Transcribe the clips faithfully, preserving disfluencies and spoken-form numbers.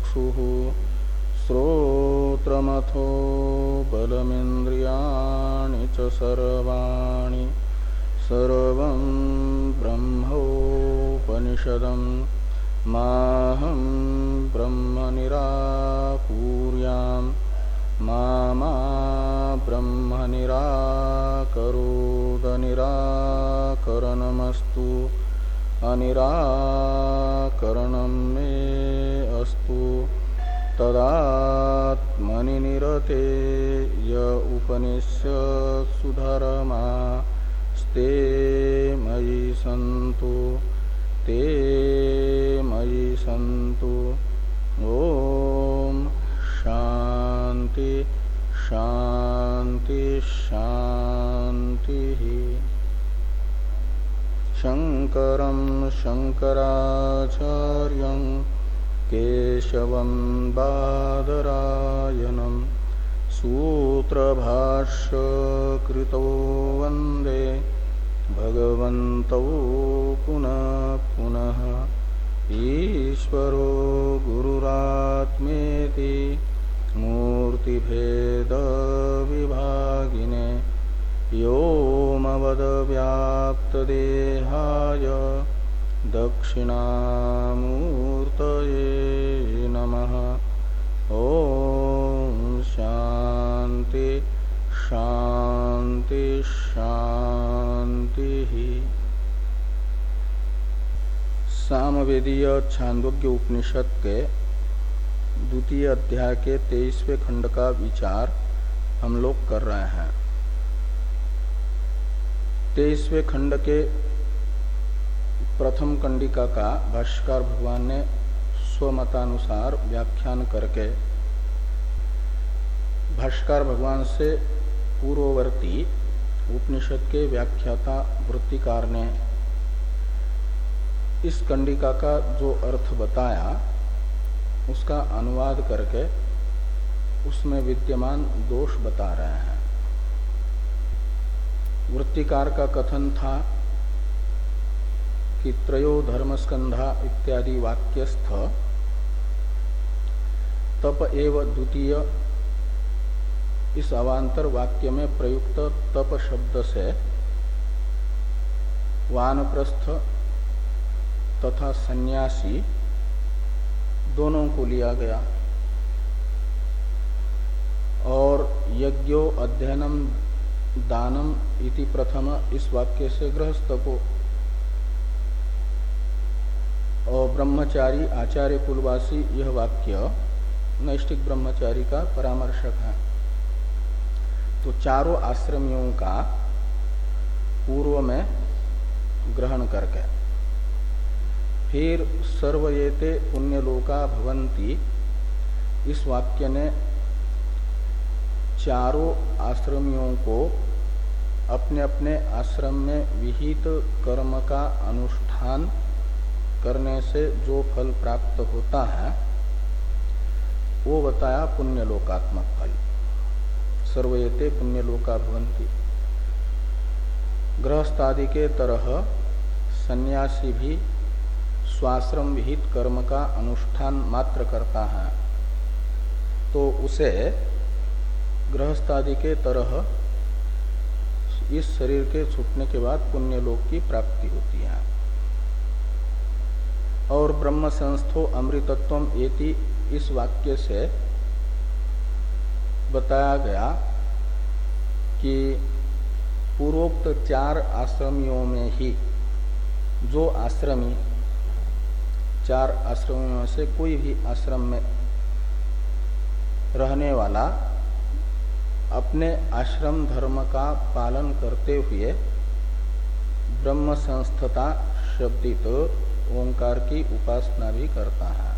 चक्षुः श्रोत्रमथो बलमिन्द्रियाणि च सर्वाणि सर्वं ब्रह्मोपनिषदं माहं ब्रह्म निराकुर्यां मा मा ब्रह्म निराकरोद निराकरणमस्तु अनिराकरणं मे अस्तु तदात्मनि निरते य उपनिषत्सु धर्मास्ते मयि सन्तु ते मयि सन्तु। ओम शांति शांति शांति। शंकरं शंकराचार्यं केशवं बादरायणं सूत्रभाष्य कृतो वन्दे भगवन्तौ पुनः पुनः। ईश्वरो गुरुरात्मेति मूर्तिभेद विभागिने व्योमवद्व्याप्तदेहाय दक्षिणामूर्तये नमः। ओम शांति शांति शांति। सामवेदीय छांदोग्य उपनिषद के द्वितीय अध्याय के तेईसवें खंड का विचार हम लोग कर रहे हैं। तेईसवें खंड के प्रथम कंडिका का भाष्यकार भगवान ने स्वमतानुसार व्याख्यान करके भाष्यकार भगवान से पूर्ववर्ती उपनिषद के व्याख्याता वृत्तिकार ने इस कंडिका का जो अर्थ बताया उसका अनुवाद करके उसमें विद्यमान दोष बता रहे हैं। वृत्तिकार का कथन था कि त्रयो धर्मस्कंधा इत्यादि वाक्यस्थ तप एव द्वितीय इस अवांतर वाक्य में प्रयुक्त तप शब्द से वानप्रस्थ तथा सन्यासी दोनों को लिया गया और यज्ञो अध्ययनम दानम इति प्रथम इस वाक्य से गृहस्थ को और ब्रह्मचारी आचार्य कुलवासी यह वाक्य नैष्ठिक ब्रह्मचारी का परामर्शक है। तो चारों आश्रमियों का पूर्व में ग्रहण करके फिर सर्वयेते पुण्यलोका भवन्ति इस वाक्य ने चारों आश्रमियों को अपने अपने आश्रम में विहित कर्म का अनुष्ठान करने से जो फल प्राप्त होता है वो बताया पुण्यलोकात्मक फल। सर्वयेते पुण्यलोका भवन्ति। गृहस्थादि के तरह सन्यासी भी स्वाश्रम विहित कर्म का अनुष्ठान मात्र करता है तो उसे गृहस्थादि के तरह इस शरीर के छूटने के बाद पुण्यलोक की प्राप्ति होती है। और ब्रह्म संस्थो अमृतत्वम एति इस वाक्य से बताया गया कि पूर्वोक्त चार आश्रमियों में ही जो आश्रमी चार आश्रमियों से कोई भी आश्रम में रहने वाला अपने आश्रम धर्म का पालन करते हुए ब्रह्म संस्थता शब्दित ओंकार की उपासना भी करता है,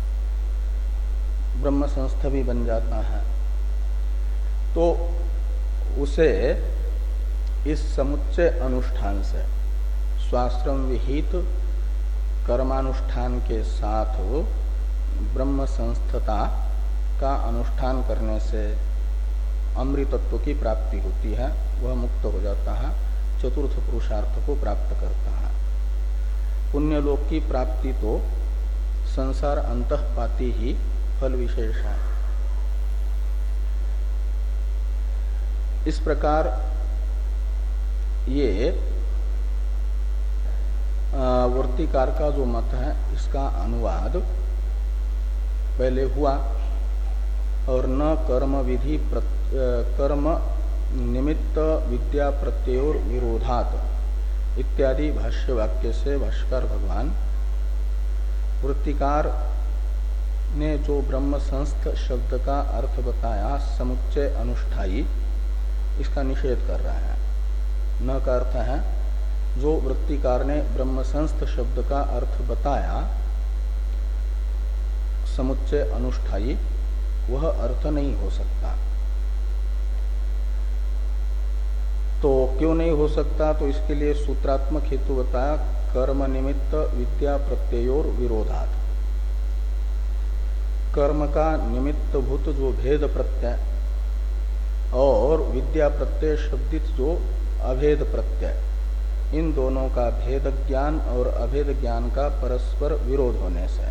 ब्रह्म संस्थ भी बन जाता है, तो उसे इस समुच्चय अनुष्ठान से स्वाश्रम विहित कर्मानुष्ठान के साथ ब्रह्म संस्थता का अनुष्ठान करने से अमृतत्व की प्राप्ति होती है, वह मुक्त हो जाता है, चतुर्थ पुरुषार्थ को प्राप्त करता है। पुण्यलोक की प्राप्ति तो संसार अंतःपाती ही फल विशेष है। इस प्रकार ये वृत्तिकार का जो मत है इसका अनुवाद पहले हुआ और न कर्म विधि कर्म निमित्त विद्या प्रत्ययोर विरोधात इत्यादि भाष्य वाक्य से भाष्यकार भगवान वृत्तिकार ने जो ब्रह्म संस्थ शब्द का अर्थ बताया समुच्चय अनुष्ठायी, इसका निषेध कर रहा है। न का अर्थ है जो वृत्तिकार ने ब्रह्म संस्थ शब्द का अर्थ बताया समुच्चय अनुष्ठायी, वह अर्थ नहीं हो सकता। तो क्यों नहीं हो सकता? तो इसके लिए सूत्रात्मक हेतु बताया, कर्म निमित्त विद्या प्रत्ययोर विरोधात। कर्म का निमित्त भूत जो भेद प्रत्यय और विद्या प्रत्यय शब्दित जो अभेद प्रत्यय, इन दोनों का भेद ज्ञान और अभेद ज्ञान का परस्पर विरोध होने से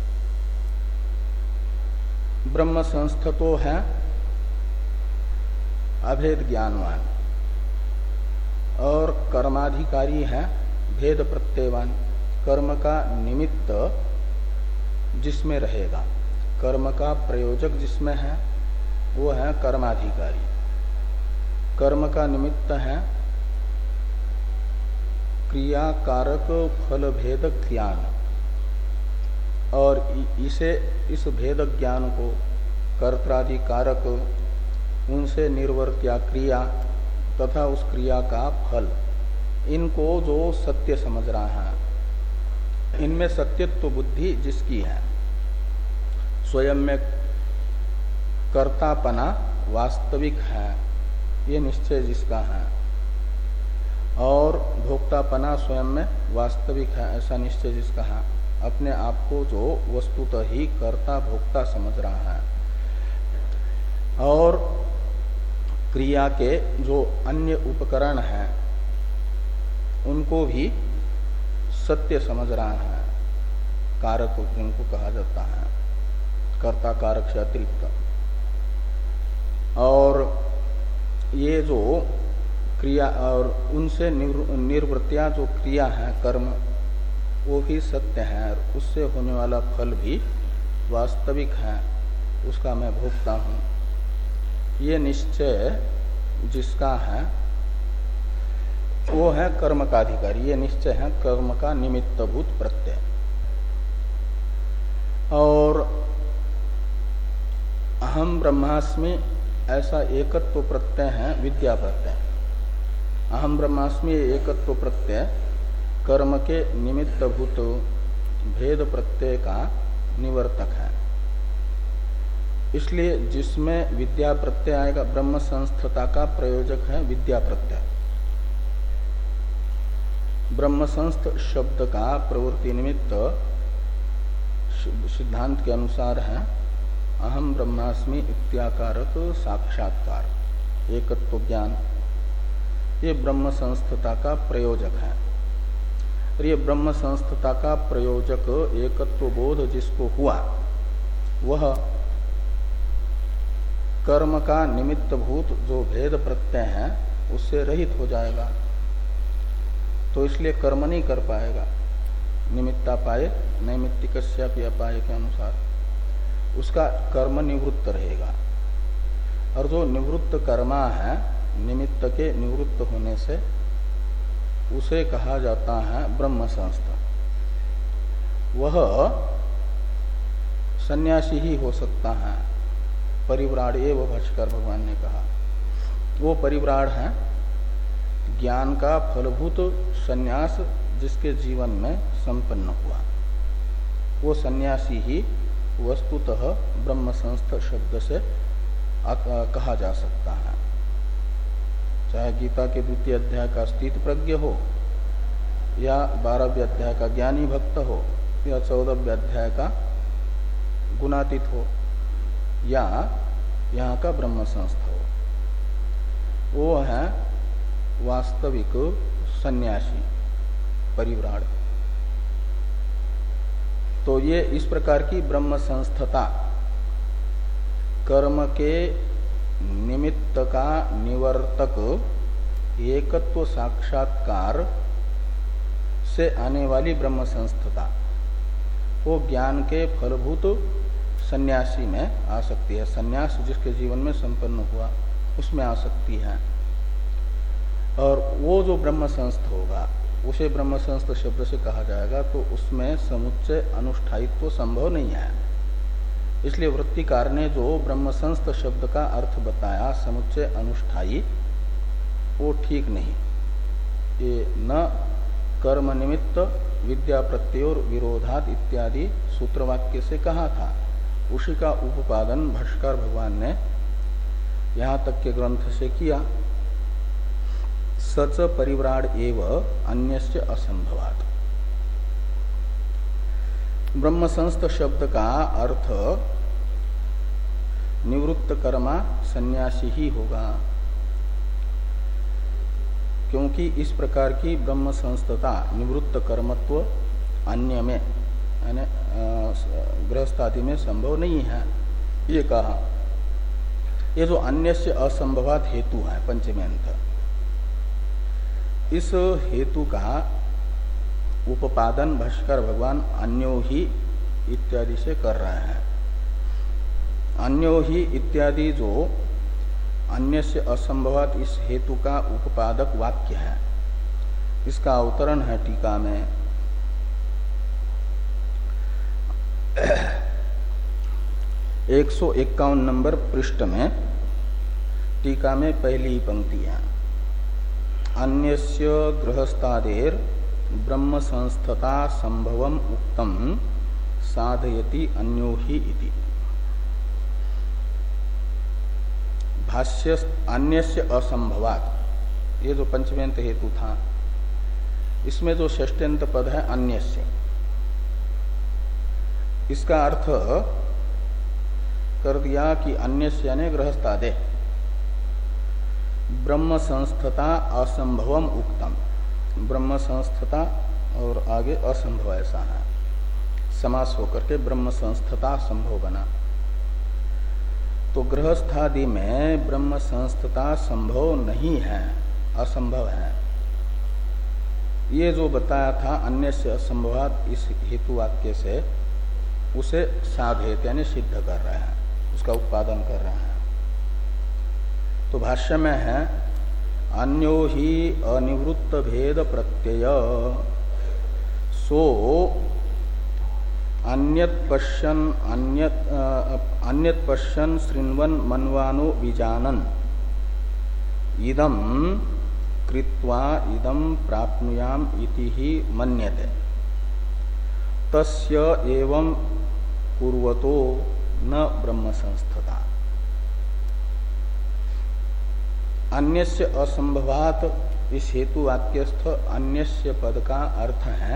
ब्रह्म संस्थ तो है अभेद ज्ञानवान और कर्माधिकारी है भेद प्रत्ययवान। कर्म का निमित्त जिसमें रहेगा, कर्म का प्रयोजक जिसमें है वो है कर्माधिकारी। कर्म का निमित्त है क्रिया कारक फल भेद ज्ञान, और इसे इस भेद ज्ञान को कर्त्रादि कारक, उनसे निर्वर्त्या क्रिया तथा उस क्रिया का फल, इनको जो सत्य समझ रहा है, इनमें सत्यत्व बुद्धि जिसकी है, स्वयं में कर्तापना वास्तविक है ये निश्चय जिसका है, और भोक्तापना स्वयं में वास्तविक है ऐसा निश्चय जिसका है, अपने आप को जो वस्तुतः ही कर्ता भोक्ता समझ रहा है, और क्रिया के जो अन्य उपकरण हैं उनको भी सत्य समझ रहा है, कारक जिनको कहा जाता है, कर्ता कारक से अतिरिक्त। और ये जो क्रिया और उनसे निर्वृत्तियां जो क्रिया है कर्म, वो भी सत्य है, और उससे होने वाला फल भी वास्तविक है, उसका मैं भोगता हूँ। ये निश्चय जिसका है वो है कर्म का अधिकारी, ये निश्चय है कर्म का निमित्तभूत प्रत्यय। और अहम ब्रह्मास्मि ऐसा एकत्व प्रत्यय है विद्या प्रत्यय। अहम ब्रह्मास्मि एकत्व प्रत्यय कर्म के निमित्तभूत भेद प्रत्यय का निवर्तक है। इसलिए जिसमें विद्या प्रत्यय आएगा, ब्रह्म संस्थता का प्रयोजक है विद्या प्रत्यय। ब्रह्म संस्थ शब्द का प्रवृत्ति निमित्त सिद्धांत के अनुसार है अहम ब्रह्मास्मि इत्याकारक साक्षात्कार एकत्व ज्ञान, ये ब्रह्म संस्थता का प्रयोजक है। और ये ब्रह्म संस्थता का प्रयोजक एकत्व बोध जिसको हुआ वह कर्म का निमित्त भूत जो भेद प्रत्यय है उससे रहित हो जाएगा, तो इसलिए कर्म नहीं कर पाएगा। निमित्ता पाए नैमित्तिकस्यापि अपाय के अनुसार उसका कर्म निवृत्त रहेगा। और जो निवृत्त कर्मा है निमित्त के निवृत्त होने से उसे कहा जाता है ब्रह्म संस्थ। वह सन्यासी ही हो सकता है, परिव्राड एवं भाष्कर भगवान ने कहा। वो परिव्राड है ज्ञान का फलभूत सन्यास जिसके जीवन में संपन्न हुआ, वो सन्यासी ही वस्तुतः ब्रह्म संस्थ शब्द से कहा जा सकता है। चाहे गीता के द्वितीय अध्याय का स्थित प्रज्ञ हो, या बारहवें अध्याय का ज्ञानी भक्त हो, या चौदहवें अध्याय का गुणातीत हो, या यहाँ का ब्रह्म संस्थ हो, वो है वास्तविक सन्यासी परिव्राड। तो ये इस प्रकार की ब्रह्म संस्थता कर्म के निमित्त का निवर्तक एकत्व साक्षात्कार से आने वाली ब्रह्म संस्थता वो ज्ञान के फलभूत सन्यासी में आ सकती है। सन्यास जिसके जीवन में संपन्न हुआ उसमें आ सकती है। और वो जो ब्रह्म संस्थ होगा उसे ब्रह्म संस्थ शब्द से कहा जाएगा, तो उसमें समुच्चय अनुष्ठायित्व संभव नहीं है। इसलिए वृत्तिकार ने जो ब्रह्म संस्थ शब्द का अर्थ बताया समुच्चय अनुष्ठायी, वो ठीक नहीं। ये न कर्म निमित्त विद्या प्रत्योर विरोधात इत्यादि सूत्रवाक्य से कहा था, उसी का उपादन भाष्कर भगवान ने यहाँ तक के ग्रंथ से किया। सच परिव्राड एव अन्यस्य असंभवात्। ब्रह्म संस्थ शब्द का अर्थ निवृत्त कर्मा सन्यासी ही होगा, क्योंकि इस प्रकार की ब्रह्म संस्थता निवृत्त कर्मत्व अन्य में यानी गृहस्थादि में संभव नहीं है। ये कहा, ये जो अन्य से असंभवात हेतु है पंचमी अंत, इस हेतु का उपादन भाष्कर भगवान अन्यो ही इत्यादि से कर रहे हैं। अन्यो ही इत्यादि जो अन्य से असंभवात इस हेतु का उपादक वाक्य है, इसका अवतरण है टीका में। एक सौ इक्यावन नंबर पृष्ठ में टीका में पहली ही पंक्ति है, अन्यस्य गृहस्थादेर ब्रह्म संस्थता संभवम उक्तम साधयति अन्यो ही इति। भाष्य अन्यस्य असंभवात, ये जो पंचमेंत हेतु था, इसमें जो षष्ठ्यंत पद है अन्यस्य, इसका अर्थ कर दिया कि अन्यस्य यानी गृहस्थादे ब्रह्म संस्थता असंभवम उक्तम। ब्रह्म संस्थता और आगे असंभव ऐसा है, समास होकर के ब्रह्म संस्थता संभव बना। तो गृहस्थादि में ब्रह्म संस्थता संभव नहीं है, असंभव है। ये जो बताया था अन्य से असंभवात इस हेतु वाक्य से, उसे साधेत यानी सिद्ध कर रहे हैं, उसका उत्पादन कर रहे हैं। तो भाष्य में है अन्यो ही अनिवृत्त भेद प्रत्यय सो अन्यत पश्यन अन्यत अन्यत पश्यन शृण्वन् मन्वानो विजानन इदम कृत्वा इदम प्राप्नुयाम इति ही मन्यते तस्य एवं पूर्वतो न ब्रह्म संस्थता। अन्यस्य असंभवात इस हेतु वाक्यस्थ अन्यस्य पद का अर्थ है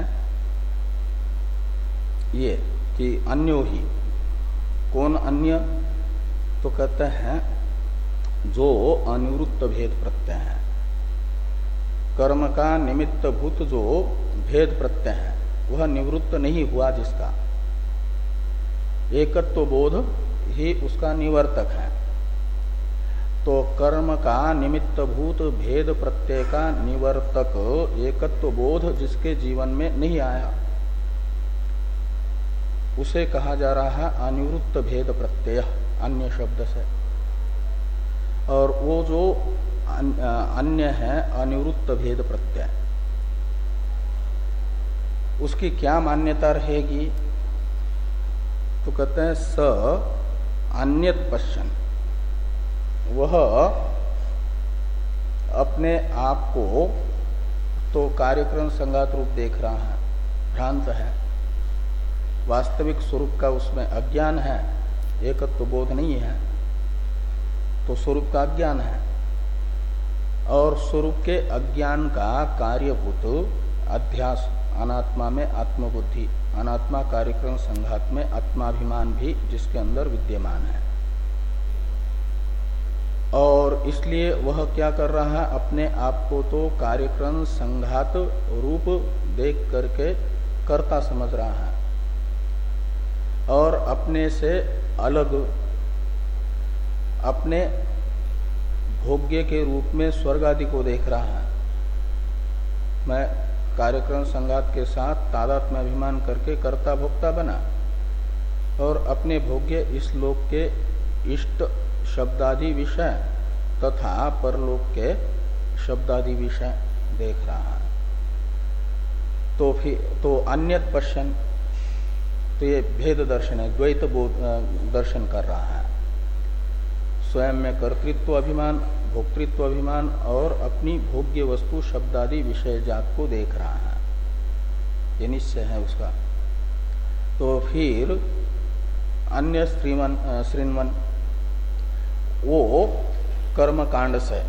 ये कि अन्यो ही, कौन अन्य, तो कहते हैं जो अनिवृत्त भेद प्रत्यय है, कर्म का निमित्त भूत जो भेद प्रत्यय है वह निवृत्त नहीं हुआ, जिसका एकत्व बोध ही उसका निवर्तक है। तो कर्म का निमित्त भूत भेद प्रत्यय का निवर्तक एकत्व बोध जिसके जीवन में नहीं आया, उसे कहा जा रहा है अनिवृत्त भेद प्रत्यय अन्य शब्द से। और वो जो अन्य है अनिवृत्त भेद प्रत्यय, उसकी क्या मान्यता रहेगी, तो कहते हैं स अन्यत पश्यन, वह अपने आप को तो कार्यक्रम संघात रूप देख रहा है, भ्रांत है, वास्तविक स्वरूप का उसमें अज्ञान है, एकत्व बोध नहीं है, तो स्वरूप का अज्ञान है। और स्वरूप के अज्ञान का कार्यभूत अध्यास अनात्मा में आत्मबुद्धि, अनात्मा कार्यक्रम संघात में आत्माभिमान भी जिसके अंदर विद्यमान है। और इसलिए वह क्या कर रहा है, अपने आप को तो कार्यक्रम संघात रूप देख करके कर्ता समझ रहा है और अपने से अलग अपने भोग्य के रूप में स्वर्ग आदि को देख रहा है। मैं कार्यक्रम संगात के साथ तादात्म्य अभिमान करके कर्ता भोक्ता बना और अपने भोग्य इस लोक के इष्ट शब्दादि विषय तथा परलोक के शब्दादि विषय देख रहा है। तो फिर तो अन्यत पश्यन, तो ये भेद दर्शन है, द्वैत दर्शन कर रहा है। स्वयं में कर्तृत्व अभिमान, भोक्तृत्व अभिमान और अपनी भोग्य वस्तु शब्दादि विषय जात को देख रहा है, ये निश्चय है उसका। तो फिर अन्य श्रीमन श्रीन्वन वो कर्म कांड से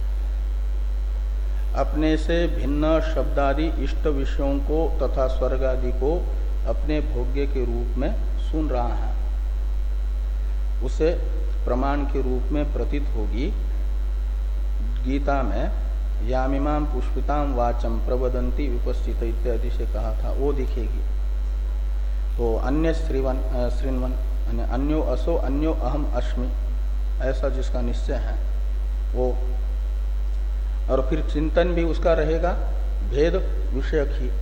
अपने से भिन्न शब्दादि इष्ट विषयों को तथा स्वर्ग आदि को अपने भोग्य के रूप में सुन रहा है, उसे प्रमाण के रूप में प्रतीत होगी। गीता में यामिमाम पुष्पिताम वाचम प्रवदंती विपस्थित इत्यादि से कहा था, वो दिखेगी। तो अन्य श्रीवन श्रीन्वन अन्यो असो अन्यो अहम अस्मि, ऐसा जिसका निश्चय है वो, और फिर चिंतन भी उसका रहेगा भेद विषयक ही,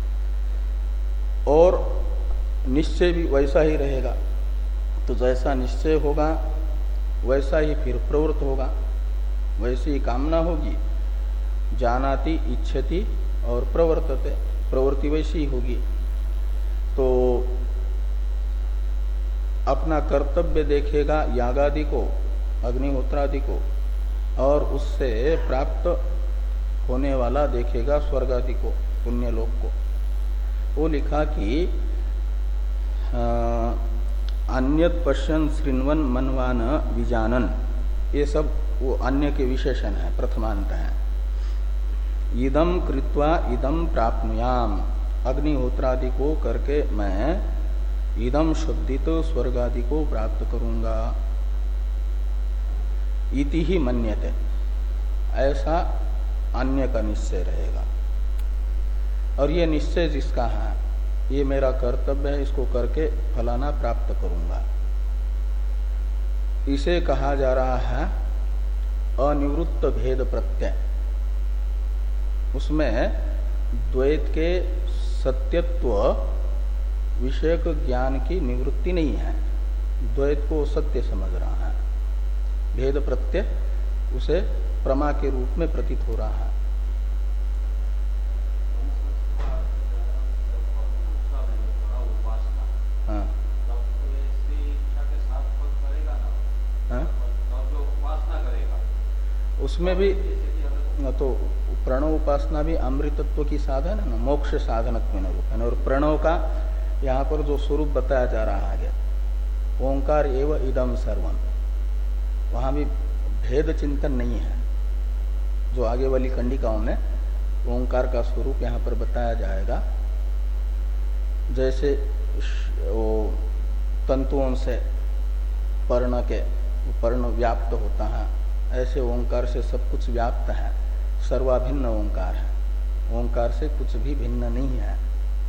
और निश्चय भी वैसा ही रहेगा। तो जैसा निश्चय होगा वैसा ही फिर प्रवृत्त होगा, वैसी ही कामना होगी, जानाति इच्छति और प्रवर्तते, प्रवृत्ति वैसी ही होगी। तो अपना कर्तव्य देखेगा यागादि को, अग्निहोत्रादि को, और उससे प्राप्त होने वाला देखेगा स्वर्गादि को, पुण्य लोक को। वो लिखा कि अन्यत पश्यन श्रृण्वन मनवान विजानन, ये सब वो अन्य के विशेषण है, प्रथमांत है। इदम कृत्वा इदम प्राप्नुयाम, अग्निहोत्रादि को करके मैं इदम शब्दित स्वर्गादि को प्राप्त करूंगा, इति ही मन्यते, ऐसा अन्य का निश्चय रहेगा। और ये निश्चय जिसका है, ये मेरा कर्तव्य है, इसको करके फलाना प्राप्त करूंगा, इसे कहा जा रहा है अनिवृत्त भेद प्रत्यय। उसमें द्वैत के सत्यत्व विषयक ज्ञान की निवृत्ति नहीं है, द्वैत को सत्य समझ रहा है, भेद प्रत्यय उसे प्रमा के रूप में प्रतीत हो रहा है। हाँ। उसमें भी तो प्रणव उपासना भी अमृतत्व की साधन है ना, मोक्ष साधनत्व रूप है। और प्रणव का यहाँ पर जो स्वरूप बताया जा रहा है, ओंकार एव इदम सर्वम, वहां भी भेद चिंतन नहीं है। जो आगे वाली कंडिकाओं में ओंकार का स्वरूप यहाँ पर बताया जाएगा, जैसे वो तंतुओं से पर्ण के पर्ण व्याप्त होता है, ऐसे ओंकार से सब कुछ व्याप्त है, सर्वाभिन्न ओंकार है, ओंकार से कुछ भी भिन्न नहीं है।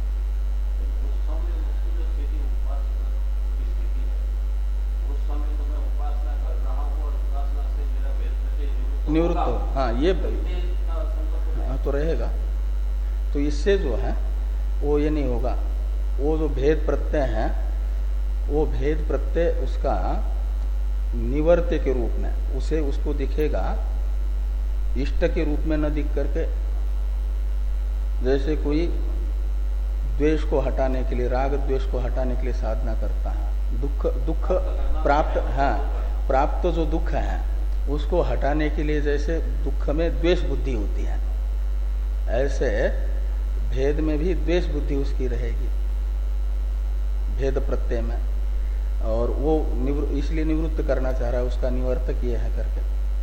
निवृत्त हो, हाँ ये हाँ, तो रहेगा। तो इससे जो है वो ये नहीं होगा, वो जो भेद प्रत्यय है वो भेद प्रत्यय उसका निवर्त्य के रूप में उसे उसको दिखेगा, इष्ट के रूप में न दिख करके। जैसे कोई द्वेष को हटाने के लिए, राग द्वेष को हटाने के लिए साधना करता है, दुख दुख प्राप्त हाँ प्राप्त जो दुख है उसको हटाने के लिए जैसे दुख में द्वेष बुद्धि होती है, ऐसे भेद में भी द्वेष बुद्धि उसकी रहेगी भेद प्रत्यय में, और वो निवृ, इसलिए निवृत्त करना चाह रहा है, उसका निवर्तक ये है करके।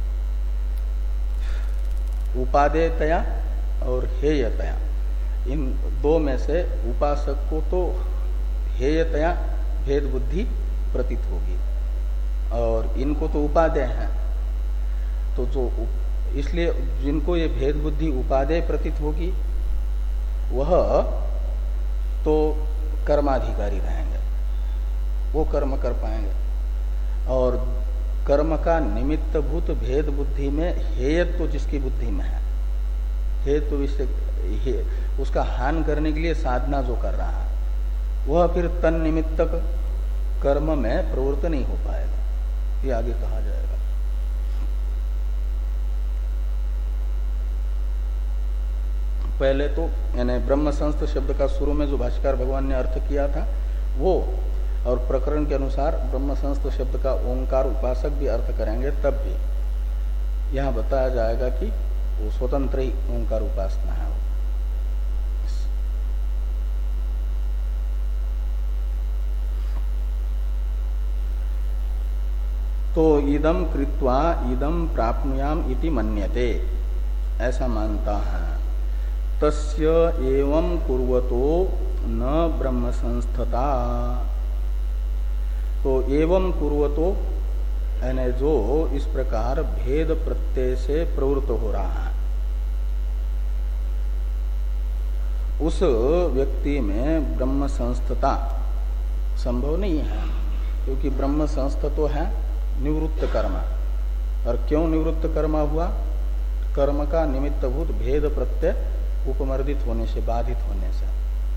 उपादेयतया और हेयतया, इन दो में से उपासक को तो हेयतया भेद बुद्धि प्रतीत होगी, और इनको तो उपादेय है। तो जो इसलिए जिनको ये भेद बुद्धि उपादेय प्रतीत होगी वह तो कर्माधिकारी रहेंगे, वो कर्म कर पाएंगे। और कर्म का निमित्त भूत भेद बुद्धि में हेयत्व तो जिसकी बुद्धि में है, हेतु तो विषय उसका हान करने के लिए साधना जो कर रहा है वह फिर तन निमित्तक कर्म में प्रवृत्त नहीं हो पाएगा, ये आगे कहा जाएगा। पहले तो यानी ब्रह्म संस्थ शब्द का शुरू में जो भाष्यकार भगवान ने अर्थ किया था वो, और प्रकरण के अनुसार ब्रह्म संस्थ शब्द का ओंकार उपासक भी अर्थ करेंगे तब भी यहाँ बताया जाएगा कि वो स्वतंत्र ही ओंकार उपासना है। तो इदम कृत्वा इदम प्राप्नुयाम इति मन्यते, ऐसा मानता है। तस्य एवं कुर्वतो न ब्रह्म संस्थता, तो एवं कुर्वतो यानी जो इस प्रकार भेद प्रत्यय से प्रवृत्त हो रहा है उस व्यक्ति में ब्रह्म संस्थता संभव नहीं है, क्योंकि ब्रह्म संस्थ तो है निवृत्त कर्म, और क्यों निवृत्त कर्म हुआ? कर्म का निमित्तभूत भेद प्रत्यय उपमर्दित होने से, बाधित होने से।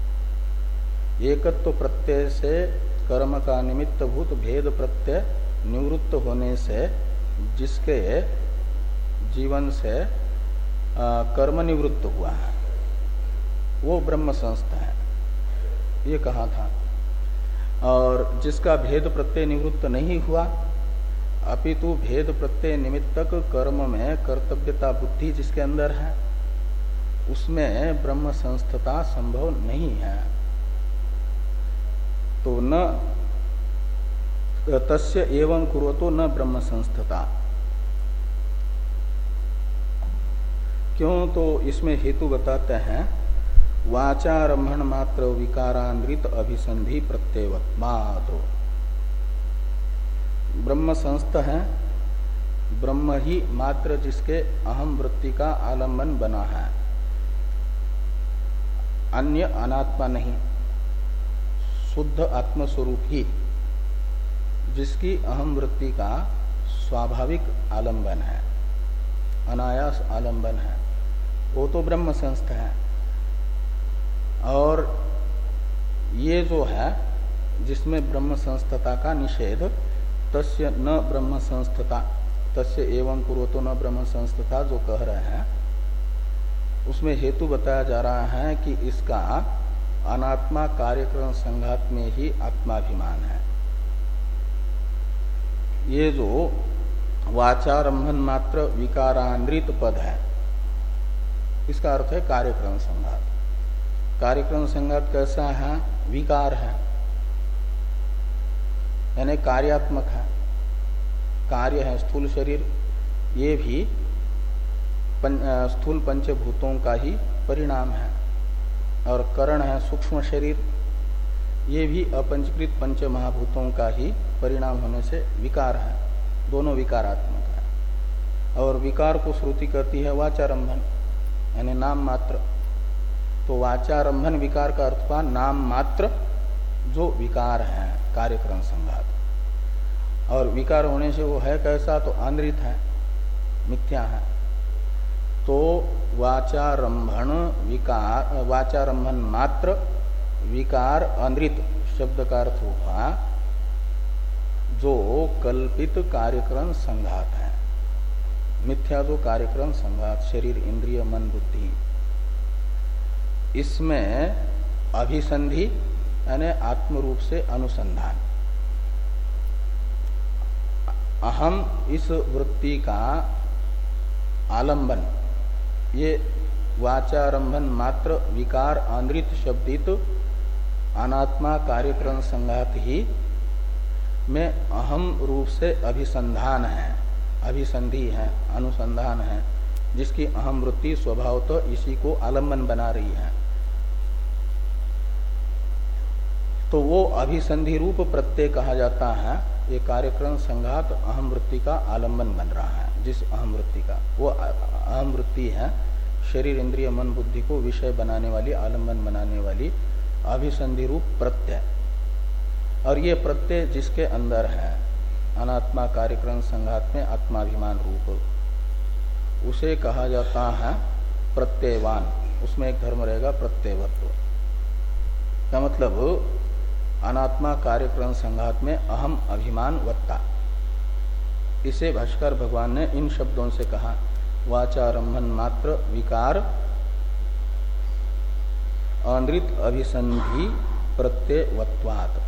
एकत्व प्रत्यय से कर्म का निमित्तभूत भेद प्रत्यय निवृत्त होने से जिसके जीवन से आ, कर्म निवृत्त हुआ है वो ब्रह्म संस्थ है, ये कहा था। और जिसका भेद प्रत्यय निवृत्त नहीं हुआ अपितु भेद प्रत्यय निमित्तक कर्म में कर्तव्यता बुद्धि जिसके अंदर है उसमें ब्रह्म संस्थता संभव नहीं है। तो न तस्य एवं कुर्वतो न ब्रह्म संस्थता, क्यों? तो इसमें हेतु बताते हैं वाचारंभण मात्र विकारान्वित अभिसंधि प्रत्ययवत्मात्। ब्रह्म संस्थ है ब्रह्म ही मात्र जिसके अहम वृत्ति का आलम्बन बना है, अन्य अनात्मा नहीं, शुद्ध आत्मस्वरूप ही जिसकी अहम वृत्ति का स्वाभाविक आलंबन है, अनायास आलंबन है, वो तो ब्रह्म संस्थ है। और ये जो है जिसमें ब्रह्म संस्थता का निषेध, तस्य न ब्रह्म संस्थता, तस्य एवं कुर्वतो न ब्रह्म संस्थता जो कह रहे हैं उसमें हेतु बताया जा रहा है कि इसका अनात्मा कार्यक्रम संघात में ही आत्माभिमान है। ये जो वाचारंभन मात्र विकारान्वित पद है इसका अर्थ है कार्यक्रम संघात। कार्यक्रम संघात कैसा है? विकार है, यानी कार्यात्मक है, कार्य है, स्थूल शरीर ये भी पं, स्थूल पंचभूतों का ही परिणाम है, और करण है सूक्ष्म शरीर ये भी अपंचकृत पंच महाभूतों का ही परिणाम होने से विकार है, दोनों विकारात्मक है। और विकार को श्रुति करती है वाचारंभन यानी नाम मात्र। तो वाचारंभन विकार का अर्थ हुआ नाम मात्र जो विकार है कार्यक्रम संघात। और विकार होने से वो है कैसा? तो आंद्रित है, मिथ्या है। तो वाचारंभन विकार, वाचारंभन मात्र विकार आंद्रित शब्द का अर्थ हुआ जो कल्पित कार्यक्रम संघात है, मिथ्या जो कार्यक्रम संघात शरीर इंद्रिय मन बुद्धि, इसमें अभिसंधि यानी आत्म रूप से अनुसंधान, अहम इस वृत्ति का आलंबन, ये वाचारंभन मात्र विकार आंद्रित शब्दित अनात्मा कार्यक्रम संघात ही में अहम रूप से अभिसंधान है, अभिसंधि है, अनुसंधान है, जिसकी अहम वृत्ति स्वभावतः इसी को आलंबन बना रही है। तो वो अभिसंधि रूप प्रत्यय कहा जाता है। ये कार्यक्रम संघात अहम वृत्ति का आलंबन बन रहा है, जिस अहम वृत्ति का, वो अहम वृत्ति है शरीर इंद्रिय मन बुद्धि को विषय बनाने वाली, आलंबन बनाने वाली अभिसंधि रूप प्रत्यय। और ये प्रत्यय जिसके अंदर है अनात्मा कार्यक्रम संघात में आत्माभिमान रूप, उसे कहा जाता है प्रत्ययवान। उसमें एक धर्म रहेगा प्रत्ययवत्व का मतलब अनात्मा कार्यक्रम संघात में अहम अभिमान वत्ता। इसे भाष्कर भगवान ने इन शब्दों से कहा, वाचारंभन मात्र विकार अनृत अभिसंधि प्रत्ययवत्वात्।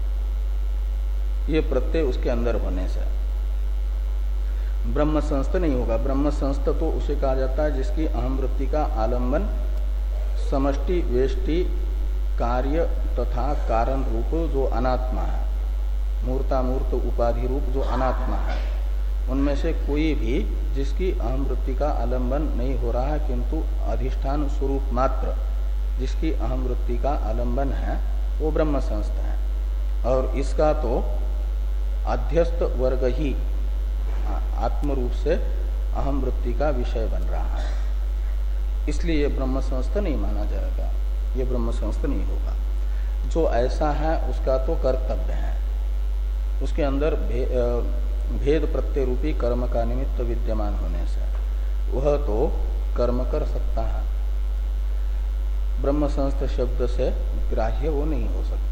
ये प्रत्यय उसके अंदर होने से ब्रह्म संस्थ नहीं होगा। ब्रह्म संस्थ तो उसे कहा जाता है जिसकी अहम वृत्ति का आलंबन समष्टि वेष्टि कार्य तथा कारण रूप जो अनात्मा है, मूर्तामूर्त उपाधि रूप जो अनात्मा है, उनमें से कोई भी जिसकी अहम वृत्ति का आलंबन नहीं हो रहा है किंतु अधिष्ठान स्वरूप मात्र जिसकी अहम वृत्ति का आलंबन है वो ब्रह्म संस्थ है। और इसका तो अध्यस्त वर्ग ही आत्म रूप से अहम वृत्ति का विषय बन रहा है, इसलिए ये ब्रह्म संस्थ नहीं माना जाएगा, ये ब्रह्म संस्थ नहीं होगा। जो ऐसा है उसका तो कर्तव्य है, उसके अंदर भे, भेद प्रत्यय रूपी कर्म का निमित्त विद्यमान होने से वह तो कर्म कर सकता है। ब्रह्म संस्थ शब्द से ग्राह्य वो नहीं हो सकता।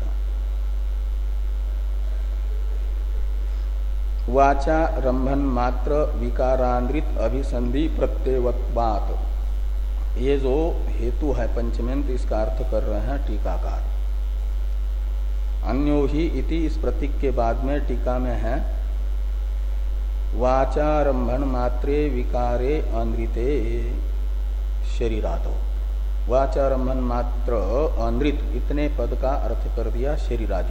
वाचा रंभन मात्र विकारांद्रित अभिसंधि प्रत्ययवत्वात्, ये जो हेतु है पंचमेंत, इसका अर्थ कर रहे हैं टीकाकार। अन्यो ही इति इस प्रतीक के बाद में टीका में है वाचारंभन मात्रे विकारे अनृते शरीरादो। वाचारंभन मात्र अनृत इतने पद का अर्थ कर दिया शरीरादि।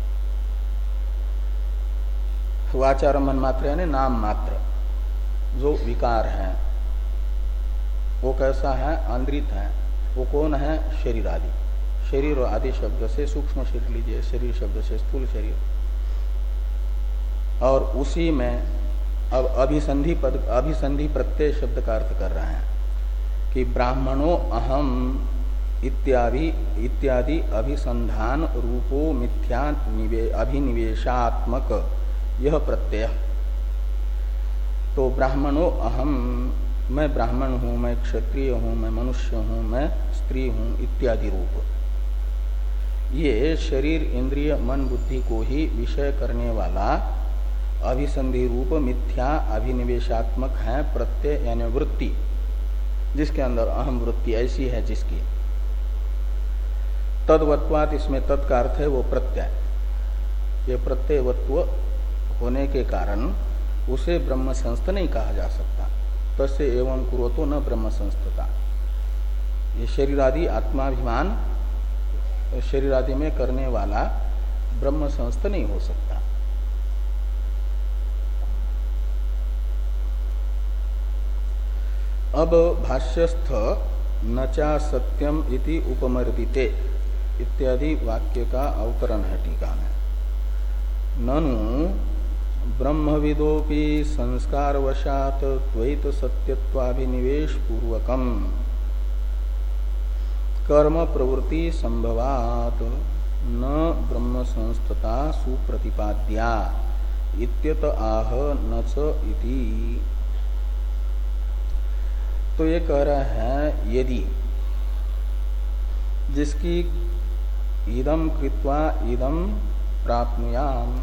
वाचारंभन मात्र यानी नाम मात्र जो विकार है वो कैसा है, अनृत है। वो कौन है, शरीर आदि। शरीर और आदि शब्द से सूक्ष्म शरीर लीजिए, शरीर शब्द से स्थूल शरीर। और उसी में अब अभिसंधि पद, अभिसंधि प्रत्यय शब्द का अर्थ कर रहे हैं कि ब्राह्मणों अहम इत्यादि इत्यादि अभिसंधान रूपो मिथ्या निवे, अभिनिवेशात्मक यह प्रत्यय। तो ब्राह्मणों अहम, मैं ब्राह्मण हूं, मैं क्षत्रिय हूं, मैं मनुष्य हूं, मैं स्त्री हूं इत्यादि रूप, ये शरीर इंद्रिय मन बुद्धि को ही विषय करने वाला अभिसंधि रूप मिथ्या अभिनिवेशात्मक है प्रत्यय यानी वृत्ति, जिसके अंदर अहम वृत्ति ऐसी है जिसकी। तद्वत्वात्, इसमें तत् का अर्थ है वो प्रत्यय। ये प्रत्ययवत्व होने के कारण उसे ब्रह्म संस्थ नहीं कहा जा सकता। तस्य एवं कुरोतो न ब्रह्म संस्थता। ये शरीरादि आत्माभिमान शरीरादि में करने वाला ब्रह्म संस्थ नहीं हो सकता। अब भाष्यस्थ नचा सत्यम इति उपमर्दिते इत्यादि वाक्य का अवतरण है टीका में। ननु ब्रह्मविदोपि संस्कारवशात द्वैत सत्यत्वाभिनिवेश पूर्वकम कर्म प्रवृत्ति संभवात न ब्रह्म संस्थता सुप्रतिपाद्या इत्यत आह न च इति। तो ये कह रहा है यदि जिसकी इदम कृत्वा इदम प्राप्नुयाम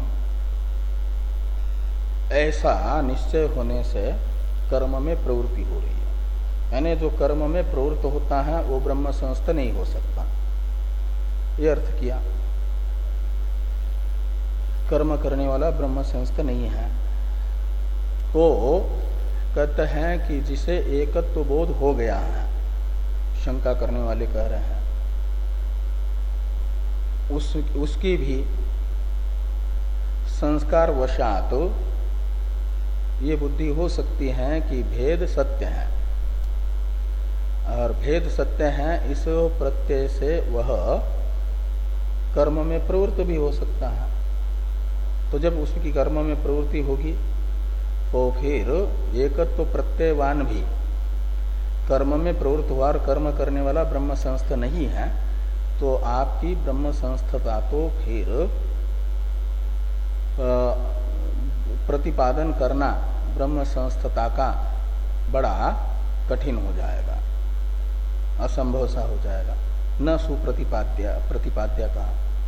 ऐसा निश्चय होने से कर्म में प्रवृत्ति हो रही है, यानी जो कर्म में प्रवृत्त होता है वो ब्रह्म संस्थ नहीं हो सकता, ये अर्थ किया। कर्म करने वाला ब्रह्म संस्थ नहीं है। तो कहते हैं कि जिसे एकत्व बोध हो गया है, शंका करने वाले कह रहे हैं, उस उसकी भी संस्कार वशात ये बुद्धि हो सकती है कि भेद सत्य है, और भेद सत्य है इस प्रत्यय से वह कर्म में प्रवृत्त भी हो सकता है। तो जब उसकी कर्म में प्रवृत्ति होगी तो फिर एकत्व प्रत्ययवान भी कर्म में प्रवृत्त हुआ और कर्म करने वाला ब्रह्म संस्थ नहीं है, तो आपकी ब्रह्म संस्थता तो फिर प्रतिपादन करना ब्रह्म संस्थता का बड़ा कठिन हो जाएगा, असंभव सा हो जाएगा, न सुप्रतिपाद्य प्रतिपाद्य का।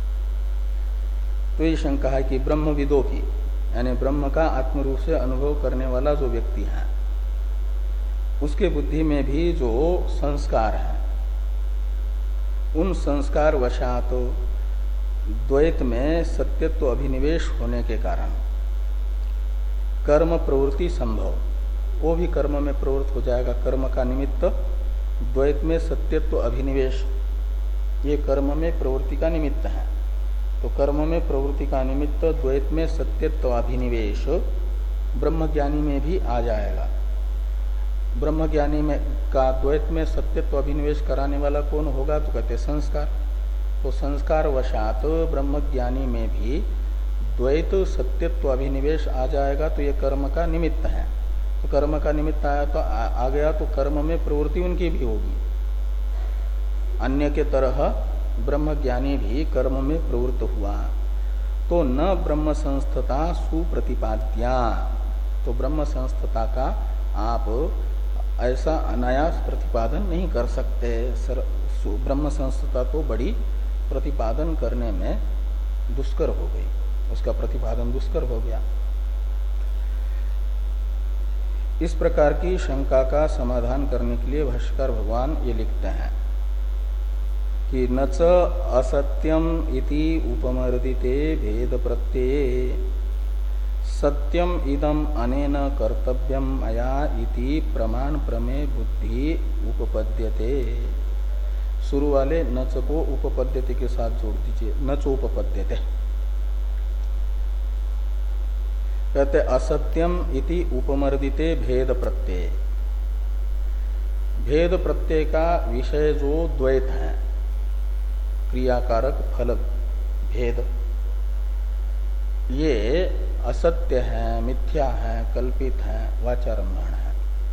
तो ये शंका है कि ब्रह्मविदों की, यानी ब्रह्म का आत्मरूप से अनुभव करने वाला जो व्यक्ति है उसके बुद्धि में भी जो संस्कार है, उन संस्कार वशात द्वैत में सत्यत्व अभिनिवेश होने के कारण कर्म प्रवृत्ति संभव, वो भी कर्म में प्रवृत्त हो जाएगा। कर्म का निमित्त द्वैत में सत्यत्व अभिनिवेश, ये कर्म में प्रवृत्ति का निमित्त है। तो कर्म में प्रवृत्ति का निमित्त द्वैत में सत्यत्व अभिनिवेश ब्रह्मज्ञानी में भी आ जाएगा। ब्रह्मज्ञानी में का द्वैत में सत्यत्व अभिनिवेश कराने वाला कौन होगा? तो कहते संस्कार। तो संस्कार वशात ब्रह्मज्ञानी में भी द्वैत सत्यत्व अभिनिवेश आ जाएगा। तो ये कर्म का निमित्त है। तो कर्म का निमित्त आया तो आ, आ गया तो कर्म में प्रवृत्ति उनकी भी होगी। अन्य के तरह ब्रह्मज्ञानी भी कर्म में प्रवृत्त हुआ। तो न ब्रह्म संस्थता सुप्रतिपाद्या, तो ब्रह्म संस्थता का आप ऐसा अनायास प्रतिपादन नहीं कर सकते। सर, ब्रह्म संस्थता तो बड़ी प्रतिपादन करने में दुष्कर हो गई, उसका प्रतिपादन दुष्कर हो गया। इस प्रकार की शंका का समाधान करने के लिए भाष्यकार भगवान ये लिखते हैं कि न च असत्यम इति उपमर्दिते भेद प्रत्यये सत्यम इदम अनेन कर्तव्यम मया इति प्रमाण प्रमेय बुद्धि उपपद्यते। शुरू वाले न च को उपपद्यते के साथ जोड़ दीजिए, न चोपपद्यते। कहते असत्यम इति उपमर्दिते भेद प्रत्यय। भेद प्रत्यय का विषय जो द्वैत है, क्रियाकारक फल भेद, ये असत्य है, मिथ्या है, कल्पित है, वाचारम्भण है।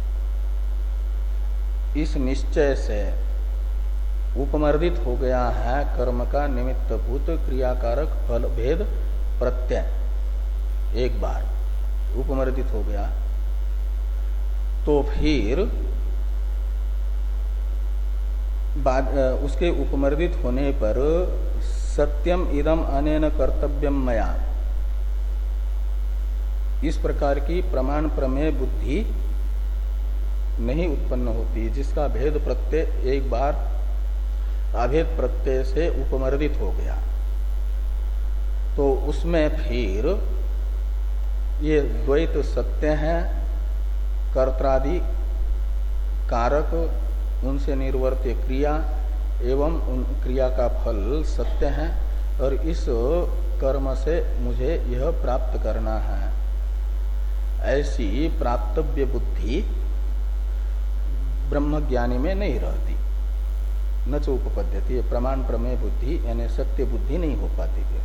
इस निश्चय से उपमर्दित हो गया है कर्म का निमित्तभूत क्रियाकारक फल भेद प्रत्यय। एक बार उपमर्दित हो गया तो फिर बाद उसके उपमर्दित होने पर सत्यम इदम अनेन कर्तव्यम मया, इस प्रकार की प्रमाण प्रमेय बुद्धि नहीं उत्पन्न होती। जिसका भेद प्रत्यय एक बार अभेद प्रत्यय से उपमर्दित हो गया तो उसमें फिर ये द्वैत सत्य है, कर्त्रादि कारक उनसे निर्वर्त्य क्रिया एवं उन क्रिया का फल सत्य है, और इस कर्म से मुझे यह प्राप्त करना है, ऐसी प्राप्तव्य बुद्धि ब्रह्मज्ञानी में नहीं रहती। न चो उपपद्यति, प्रमाण प्रमेय बुद्धि यानी सत्य बुद्धि नहीं हो पाती है।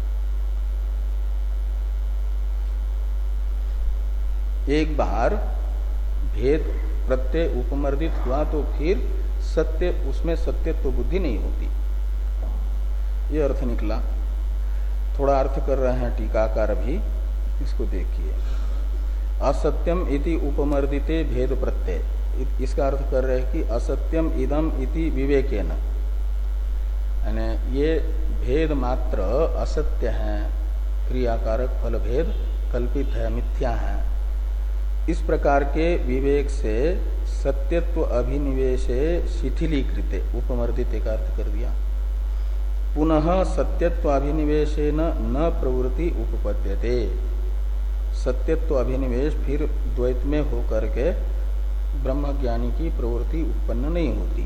एक बार भेद प्रत्यय उपमर्दित हुआ तो फिर सत्य, उसमें सत्यत्व बुद्धि नहीं होती। ये अर्थ निकला। थोड़ा अर्थ कर रहे हैं टीकाकार भी, इसको देखिए। असत्यम इति उपमर्दिते भेद प्रत्यय, इसका अर्थ कर रहे हैं कि असत्यम इदम इति विवेकेन, यानी ये भेद मात्र असत्य है, क्रियाकारक फल भेद कल्पित है, मिथ्या है। इस प्रकार के विवेक से सत्यत्व अभिनिवेशे शिथिलीकृते, उपमर्दित का अर्थ कर दिया। पुनः सत्यत्व अभिनिवेशे न, न प्रवृत्ति उपपद्यते, सत्यत्व अभिनिवेश फिर द्वैत में होकर के ब्रह्मज्ञानी की प्रवृत्ति उत्पन्न नहीं होती।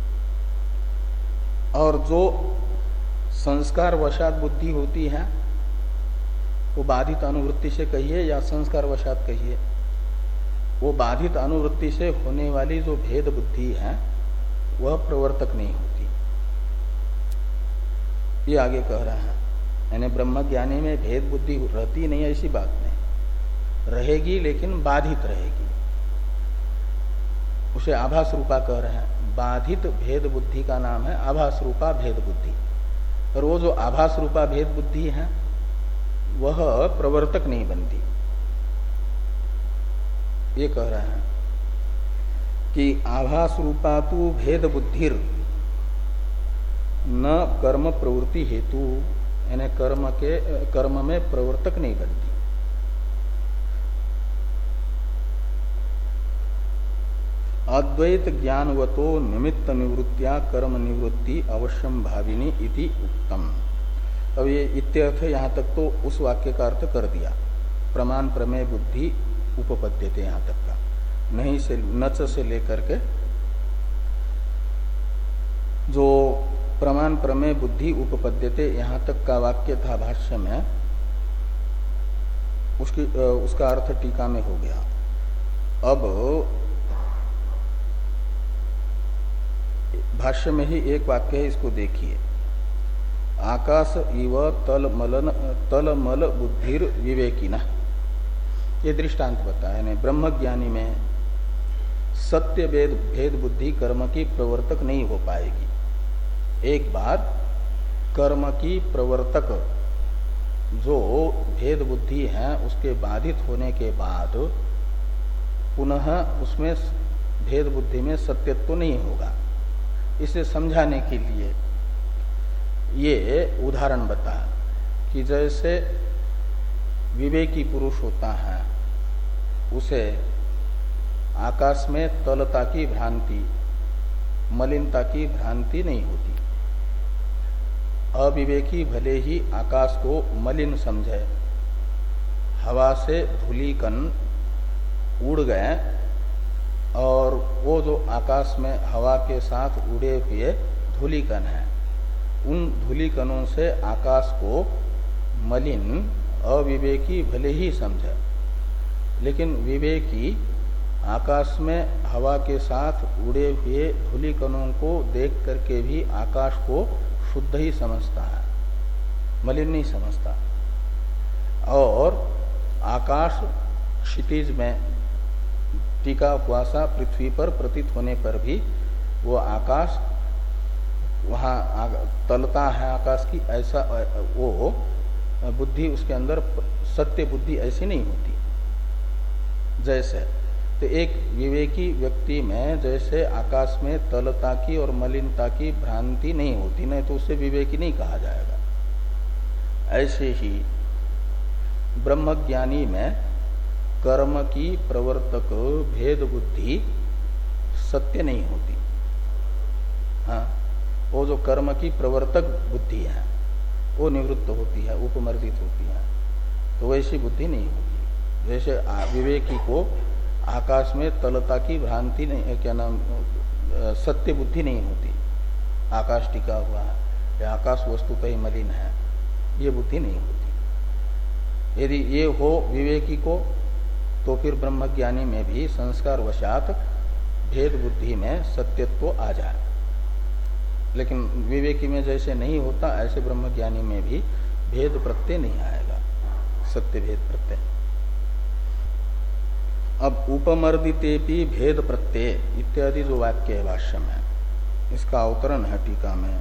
और जो संस्कार वशात बुद्धि होती है वो बाधित अनुवृत्ति से कहिए या संस्कार वशात कहिए, वो बाधित अनुवृत्ति से होने वाली जो भेद बुद्धि है वह प्रवर्तक नहीं होती। ये आगे कह रहा है, यानी ब्रह्मज्ञानी में भेद बुद्धि रहती नहीं, ऐसी बात नहीं, रहेगी लेकिन बाधित रहेगी। उसे आभास रूपा कह रहे हैं। बाधित भेद बुद्धि का नाम है आभास रूपा भेद बुद्धि। और वो जो आभास रूपा भेद बुद्धि है वह प्रवर्तक नहीं बनती, ये कह रहे हैं कि आभास रूपातु भेद बुद्धिर न कर्म प्रवृत्ति हेतु, यानी कर्म के कर्म में प्रवर्तक नहीं बनती। अद्वैत ज्ञानवतो निमित्त निवृत्तिया कर्म निवृत्ति अवश्यम भाविनी इति उक्तम। अब ये इत्यर्थ यहाँ तक तो उस वाक्य का अर्थ कर दिया, प्रमाण प्रमेय बुद्धि उपपद्यते, यहाँ तक का नहीं से नच से लेकर के जो प्रमाण प्रमेय बुद्धि उपपद्यते यहाँ तक का वाक्य था भाष्य में, उसकी उसका अर्थ टीका में हो गया। अब भाष्य में ही एक वाक्य है, इसको देखिए। आकाश इव तल मलन तल मल बुद्धिर विवेकिना, ये दृष्टांत बताया है। ब्रह्मज्ञानी में सत्य भेद भेद बुद्धि कर्म की प्रवर्तक नहीं हो पाएगी। एक बार कर्म की प्रवर्तक जो भेद बुद्धि है उसके बाधित होने के बाद पुनः उसमें भेद बुद्धि में सत्यत्व नहीं होगा। इसे समझाने के लिए ये उदाहरण बताया कि जैसे विवेकी पुरुष होता है उसे आकाश में तलता की भ्रांति, मलिनता की भ्रांति नहीं होती। अविवेकी भले ही आकाश को मलिन समझे, हवा से धूलिकण उड़ गए और वो जो आकाश में हवा के साथ उड़े हुए धूलिकण हैं, उन धूलिकणों से आकाश को मलिन अविवेकी भले ही समझे, लेकिन विवेकी आकाश में हवा के साथ उड़े हुए धूलिकणों को देख करके भी आकाश को शुद्ध ही समझता है, मलिन नहीं समझता। और आकाश क्षितिज में टीका हुआ सा पृथ्वी पर प्रतीत होने पर भी वो आकाश वहाँ तलता है आकाश की, ऐसा वो बुद्धि उसके अंदर सत्य बुद्धि ऐसी नहीं होती। जैसे तो एक विवेकी व्यक्ति में जैसे आकाश में तलता की और मलिनता की भ्रांति नहीं होती, नहीं तो उसे विवेकी नहीं कहा जाएगा। ऐसे ही ब्रह्मज्ञानी में कर्म की प्रवर्तक भेद बुद्धि सत्य नहीं होती। हाँ, वो जो कर्म की प्रवर्तक बुद्धि है वो निवृत्त होती है, उपमर्दित होती है, तो वैसी बुद्धि नहीं होती। जैसे विवेकी को आकाश में तलता की भ्रांति नहीं, क्या नाम, सत्य बुद्धि नहीं होती। आकाश टिका हुआ है या आकाश वस्तुतः ही मलिन है, ये बुद्धि नहीं होती। यदि ये हो विवेकी को तो फिर ब्रह्मज्ञानी में भी संस्कार वशात भेद बुद्धि में सत्यत्व आ जाए। लेकिन विवेकी में जैसे नहीं होता, ऐसे ब्रह्मज्ञानी में भी भेद प्रत्यय नहीं आएगा, सत्य भेद प्रत्यय। अब उपमर्दितेपि भेद प्रत्यय इत्यादि जो वाक्य है भाष्य में, इसका अवतरण है टीका में।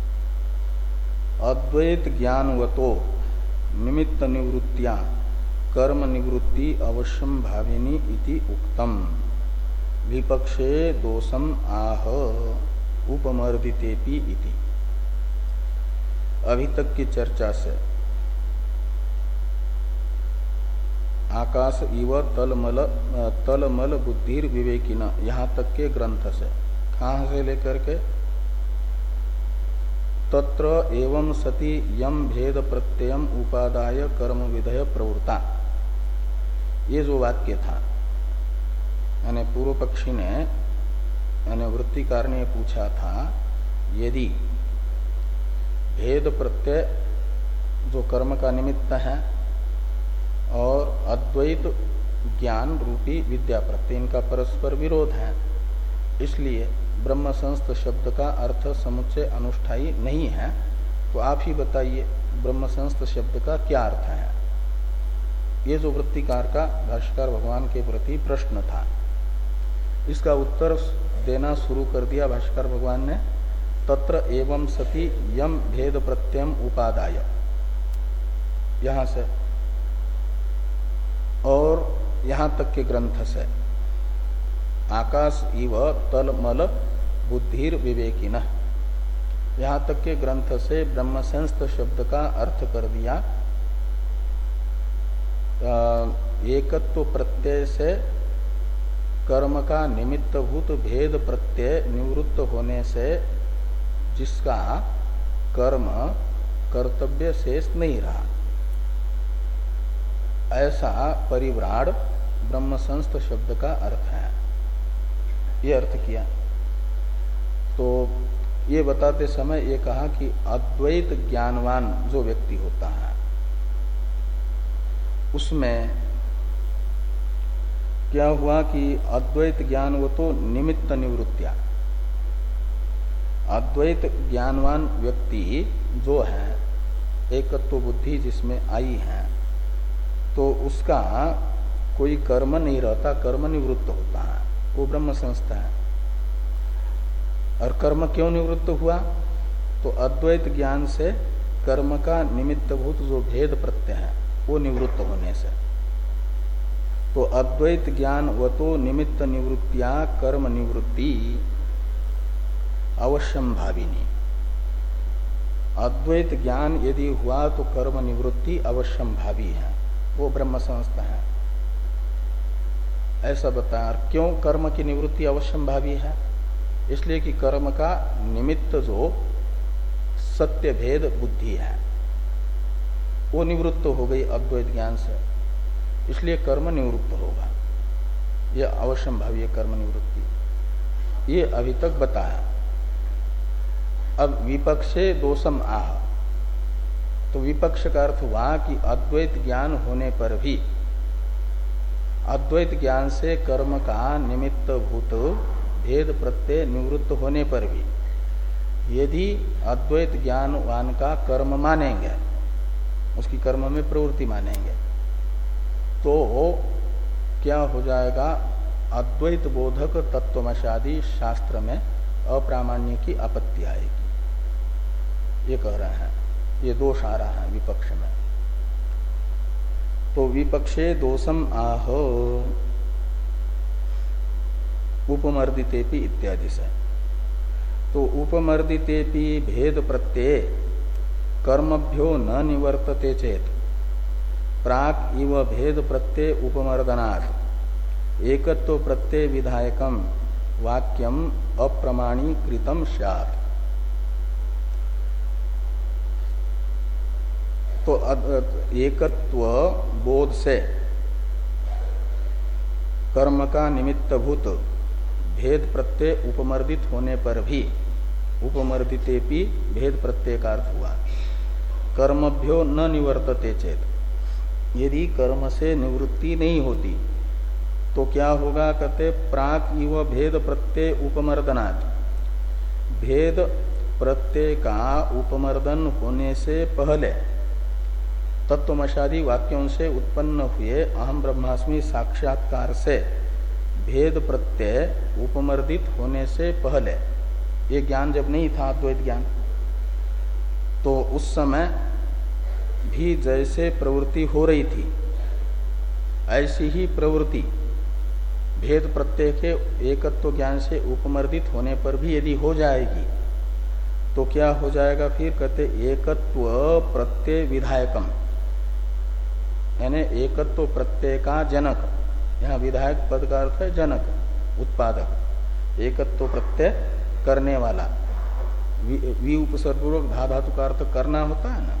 अद्वैत ज्ञानवतो निमित्त निवृत्तिया कर्म निवृत्ति अवश्यम भाविनी इति उक्तम विपक्षे दोषम आह उपमर्दितेपि इति। अभी तक की चर्चा से आकाश इव तलमल तलमल बुद्धिर विवेकिना यहाँ तक के ग्रंथ से, कहाँ से लेकर के तत्र एवं सति यम भेद प्रत्ययम उपादाय कर्म विधय प्रवृत्ता, ये जो वाक्य था, यानी पूर्व पक्षी ने यानी वृत्तिकार ने पूछा था, यदि भेद प्रत्यय जो कर्म का निमित्त है और अद्वैत ज्ञान रूपी विद्या प्रत्यय, इनका परस्पर विरोध है, इसलिए ब्रह्म संस्थ शब्द का अर्थ समुच्चय अनुष्ठायी नहीं है, तो आप ही बताइए ब्रह्म संस्थ शब्द का क्या अर्थ है। ये जो वृत्तिकार का भाष्यकार भगवान के प्रति प्रश्न था, इसका उत्तर देना शुरू कर दिया भाष्यकार भगवान ने। तत्र एवं सति यम भेद प्रत्ययम उपादाय, यहां से और यहां तक के ग्रंथ से आकाश इव तलमल बुद्धिर विवेकिनः। यहाँ तक के ग्रंथ से ब्रह्म संस्थ शब्द का अर्थ कर दिया एकत्व प्रत्यय से कर्म का निमित्तभूत भेद प्रत्यय निवृत्त होने से जिसका कर्म कर्तव्य शेष नहीं रहा, ऐसा परिव्राड ब्रह्म संस्थ शब्द का अर्थ है। ये अर्थ किया। तो ये बताते समय ये कहा कि अद्वैत ज्ञानवान जो व्यक्ति होता है उसमें क्या हुआ कि अद्वैत ज्ञान वो तो निमित्त निवृत्तिया, अद्वैत ज्ञानवान व्यक्ति जो है एकत्व बुद्धि जिसमें आई है तो उसका कोई कर्म नहीं रहता, कर्म निवृत्त होता है, वो ब्रह्म संस्था है। और कर्म क्यों निवृत्त हुआ? तो अद्वैत ज्ञान से कर्म का निमित्तभूत जो भेद प्रत्यय है वो निवृत्त होने से। तो अद्वैत ज्ञान व तो निमित्त निवृत्तिया कर्म निवृत्ति अवश्यम भाविनी। अद्वैत ज्ञान यदि हुआ तो कर्म निवृत्ति अवश्यम भावी है, वो ब्रह्म संस्था है, ऐसा बताया। क्यों कर्म की निवृत्ति अवश्यम भावी है? इसलिए कि कर्म का निमित्त जो सत्य भेद बुद्धि है वो निवृत्त हो गई अद्वैत ज्ञान से, इसलिए कर्म निवृत्त होगा। यह अवश्यम भावी कर्म निवृत्ति, ये अभी तक बताया। अब विपक्षे दोषम आह, तो विपक्ष का अर्थ हुआ कि अद्वैत ज्ञान होने पर भी, अद्वैत ज्ञान से कर्म का निमित्त भूत भेद प्रत्यय निवृत्त होने पर भी यदि अद्वैत ज्ञानवान का कर्म मानेंगे, उसकी कर्म में प्रवृत्ति मानेंगे, तो क्या हो जाएगा? अद्वैत बोधक तत्वमशादी शास्त्र में अप्रामाण्य की आपत्ति आएगी, ये कह रहे हैं। ये दोष आ रहा है विपक्ष में। तो विपक्षे दोषम आह उपमर्दितेपि इत्यादि से। तो उपमर्दितेपि भेद प्रत्यय कर्मभ्यो न निवर्तते चेत प्राक इव भेद प्रत्यय उपमर्दनात् एकत्व प्रत्यय विधायकम वाक्यम अप्रमाणीकृतम स्यात्। तो एकत्व बोध से कर्म का निमित्तभूत भेद प्रत्यय उपमर्दित होने पर भी, उपमर्दितेपि भेद प्रत्यय का अर्थ हुआ कर्मभ्यो न निवर्तते चेत, यदि कर्म से निवृत्ति नहीं होती तो क्या होगा? कहते प्राक इव भेद प्रत्यय उपमर्दनात्, भेद प्रत्यय का उपमर्दन होने से पहले तत्वमशादी वाक्यों से उत्पन्न हुए अहम ब्रह्मास्मि साक्षात्कार से भेद प्रत्यय उपमर्दित होने से पहले, ये ज्ञान जब नहीं था अद्वैत ज्ञान, तो उस समय भी जैसे प्रवृत्ति हो रही थी ऐसी ही प्रवृत्ति भेद प्रत्यय के एकत्व ज्ञान से उपमर्दित होने पर भी यदि हो जाएगी तो क्या हो जाएगा? फिर कहते एकत्व प्रत्यय विधायकम, यानी एकत्व प्रत्यय का जनक, यहाँ विधायक पद का अर्थ है जनक, उत्पादक, एकत्व प्रत्यय करने वाला। वि, वि उपसर्गपूर्वक धा धातु का अर्थ करना होता है ना।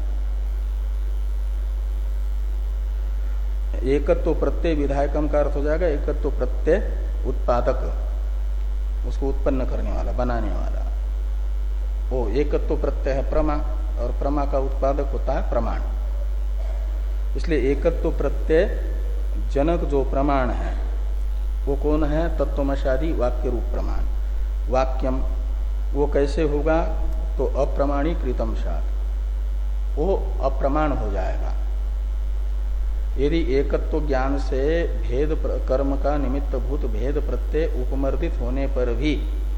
एकत्व प्रत्यय विधायकम का अर्थ हो जाएगा एकत्व प्रत्यय उत्पादक, उसको उत्पन्न करने वाला, बनाने वाला। वो एकत्व प्रत्यय है प्रमा, और प्रमा का उत्पादक होता है प्रमाण। इसलिए एकत्व प्रत्यय जनक जो प्रमाण है वो कौन है? तत्वमशादी वाक्य रूप प्रमाण। वाक्यम वो कैसे होगा? तो अप्रमाणीकृतम सात, वो अप्रमाण हो जाएगा। यदि एकत्व ज्ञान से भेद कर्म का निमित्त भूत भेद प्रत्यय उपमर्दित होने पर भी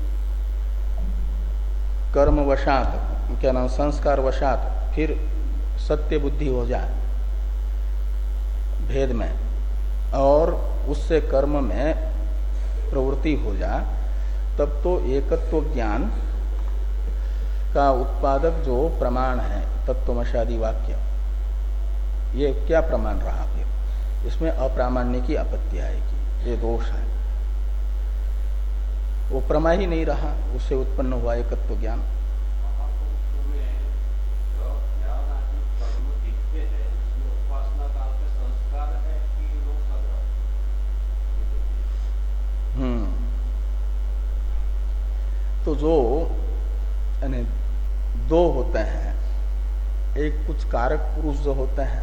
कर्म वशात, क्या नाम, संस्कार वशात फिर सत्य बुद्धि हो जाए भेद में, और उससे कर्म में प्रवृत्ति हो जाए तब तो एकत्व ज्ञान का उत्पादक जो प्रमाण है तत्वमशादी वाक्य, ये क्या प्रमाण रहा? फिर इसमें अप्रामाण्य की आपत्ति आएगी, ये दोष है। वो प्रमा ही नहीं रहा, उससे उत्पन्न हुआ एकत्व ज्ञान। हम्म तो जो यानी दो होते हैं, एक कुछ कारक पुरुष जो होते हैं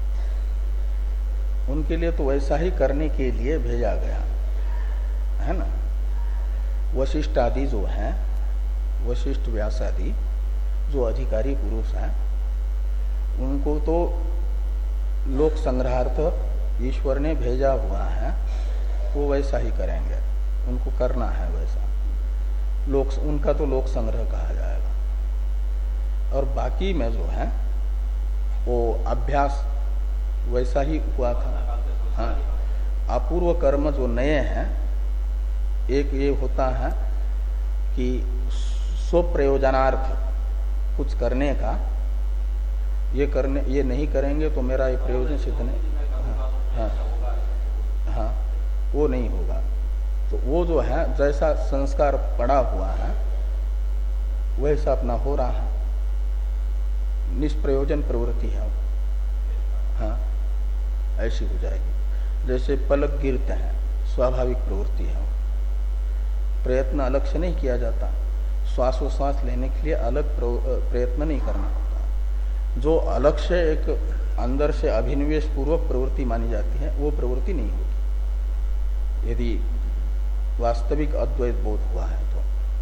उनके लिए तो वैसा ही करने के लिए भेजा गया है ना। वशिष्ठ आदि जो हैं, वशिष्ठ व्यास आदि जो अधिकारी पुरुष हैं, उनको तो लोक संग्रहार्थ ईश्वर ने भेजा हुआ है, वो वैसा ही करेंगे, उनको करना है वैसा। लोक उनका तो लोक संग्रह कहा जाएगा। और बाकी में जो है वो अभ्यास वैसा ही हुआ था। हाँ, अपूर्व कर्म जो नए हैं, एक ये होता है कि स्वप्रयोजनार्थ कुछ करने का, ये करने ये नहीं करेंगे तो मेरा ये प्रयोजन सिद्ध नहीं। हाँ, हाँ, हाँ, वो नहीं होगा। तो वो जो है जैसा संस्कार पड़ा हुआ है वैसा अपना हो रहा है, निष्प्रयोजन प्रवृत्ति है। हाँ, ऐसी हो जाएगी। जैसे पलक गिरते हैं, स्वाभाविक प्रवृत्ति है, प्रयत्न अलग से नहीं किया जाता। श्वासोश्वास लेने के लिए अलग प्रयत्न नहीं करना होता। जो अलग से एक अंदर से अभिनिवेश पूर्वक प्रवृत्ति मानी जाती है, वो प्रवृत्ति नहीं होगी यदि वास्तविक अद्वैत बोध हुआ है तो।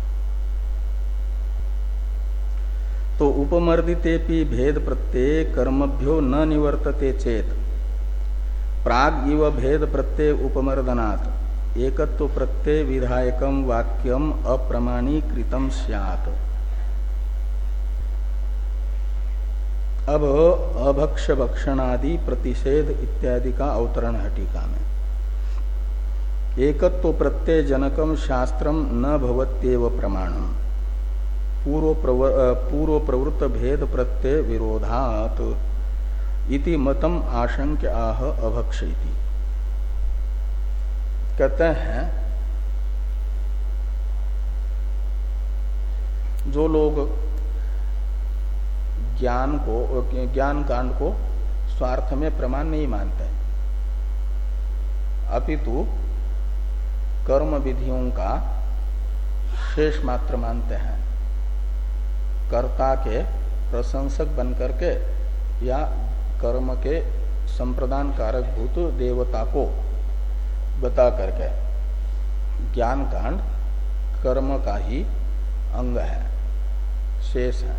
तो उपमर्दितेपि भेद प्रत्यय कर्मभ्यो न निवर्तते चेत प्राग इव भेद प्रत्यय उपमर्दनात् एकत्व प्रत्यय विधायकम वाक्यम अप्रमाणीकृतम स्यात्। अब अभक्ष भक्षणादि प्रतिषेध इत्यादि का अवतरण है टीका में। एकत्व प्रत्यय जनकम शास्त्रम न भवत्येव प्रमाणम पूर्व प्रव, पूर्व प्रवृत्त भेद प्रत्यय विरोधात इति मतम आशंक्य आह अभक्ष इति। कहते हैं जो लोग ज्ञान को ज्ञान कांड को स्वार्थ में प्रमाण नहीं मानते, अपितु कर्म विधियों का शेष मात्र मानते हैं, कर्ता के प्रशंसक बन करके या कर्म के संप्रदान कारक भूत देवता को बता करके ज्ञान कांड कर्म का ही अंग है, शेष है,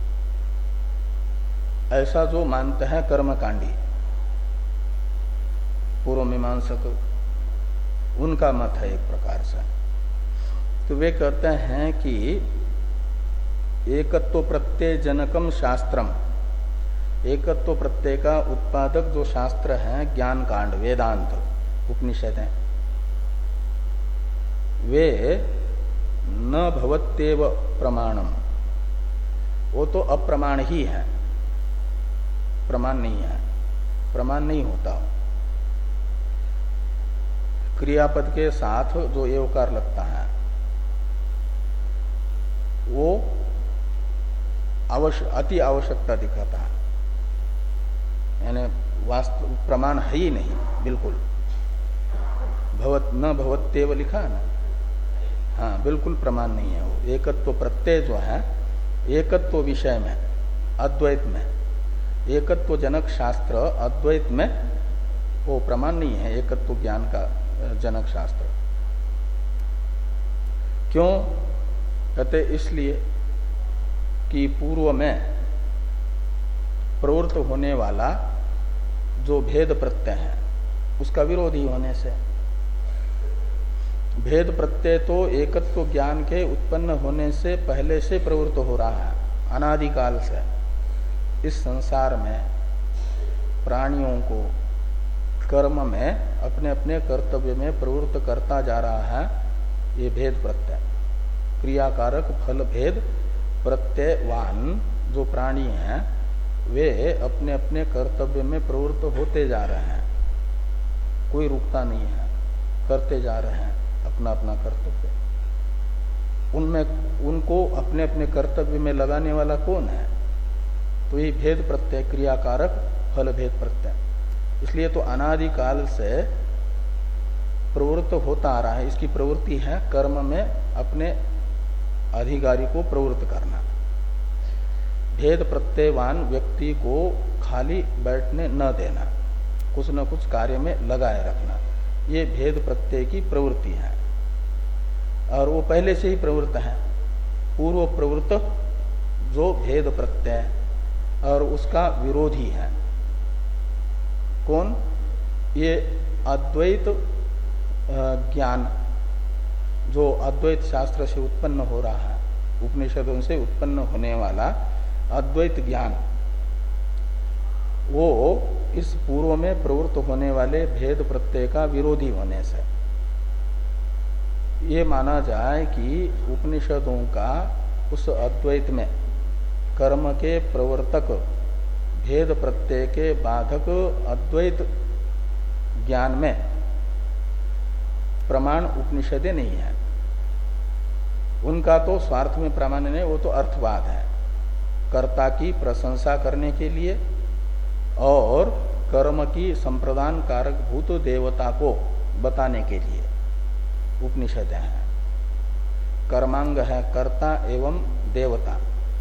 ऐसा जो मानते हैं कर्मकांडी पूर्व मीमांसक, उनका मत है एक प्रकार से। तो वे कहते हैं कि एकत्व प्रत्यय जनकम शास्त्रम, एकत्व प्रत्यय का उत्पादक जो शास्त्र है ज्ञान कांड वेदांत उपनिषद है, वे न भवत्येव प्रमाणम, वो तो अप्रमाण ही है, प्रमाण नहीं है, प्रमाण नहीं होता। क्रियापद के साथ जो एवकार लगता है वो आवश्यक अति आवश्यकता दिखाता है, यानी वास्तव प्रमाण है ही नहीं बिल्कुल। भवत न भवत्येव लिखा है ना, हाँ बिल्कुल प्रमाण नहीं है वो। एकत्व प्रत्यय जो है एकत्व विषय में अद्वैत में, एकत्व जनक शास्त्र अद्वैत में वो प्रमाण नहीं है, एकत्व ज्ञान का जनक शास्त्र। क्यों कहते? इसलिए कि पूर्व में प्रवृत्त होने वाला जो भेद प्रत्यय है उसका विरोधी होने से, भेद प्रत्यय तो एकत्व ज्ञान के उत्पन्न होने से पहले से प्रवृत्त हो रहा है, अनादिकाल से। इस संसार में प्राणियों को कर्म में अपने अपने कर्तव्य में प्रवृत्त करता जा रहा है, ये भेद प्रत्यय क्रियाकारक फल भेद प्रत्ययवान जो प्राणी हैं वे अपने अपने कर्तव्य में प्रवृत्त होते जा रहे हैं, कोई रुकता नहीं है, करते जा रहे हैं अपना अपना कर्तव्य। उनमें उनको अपने अपने कर्तव्य में लगाने वाला कौन है? तो ये भेद प्रत्यय क्रियाकारक फल भेद प्रत्यय। इसलिए तो अनादिकाल से प्रवृत्त होता आ रहा है। इसकी प्रवृत्ति है कर्म में अपने अधिकारी को प्रवृत्त करना। भेद प्रत्ययवान व्यक्ति को खाली बैठने न देना, कुछ न कुछ कार्य में लगाए रखना, ये भेद प्रत्यय की प्रवृत्ति है। और वो पहले से ही प्रवृत्त है, पूर्व प्रवृत्त जो भेद प्रत्यय और उसका विरोधी है कौन? ये अद्वैत ज्ञान जो अद्वैत शास्त्र से उत्पन्न हो रहा है, उपनिषदों से उत्पन्न होने वाला अद्वैत ज्ञान, वो इस पूर्व में प्रवृत्त होने वाले भेद प्रत्यय का विरोधी होने से ये माना जाए कि उपनिषदों का उस अद्वैत में कर्म के प्रवर्तक भेद प्रत्यय के बाधक अद्वैत ज्ञान में प्रमाण उपनिषदें नहीं है। उनका तो स्वार्थ में प्रमाण नहीं, वो तो अर्थवाद है, कर्ता की प्रशंसा करने के लिए और कर्म की संप्रदान कारक भूत देवता को बताने के लिए उपनिषदें हैं। कर्मांग है कर्ता एवं देवता,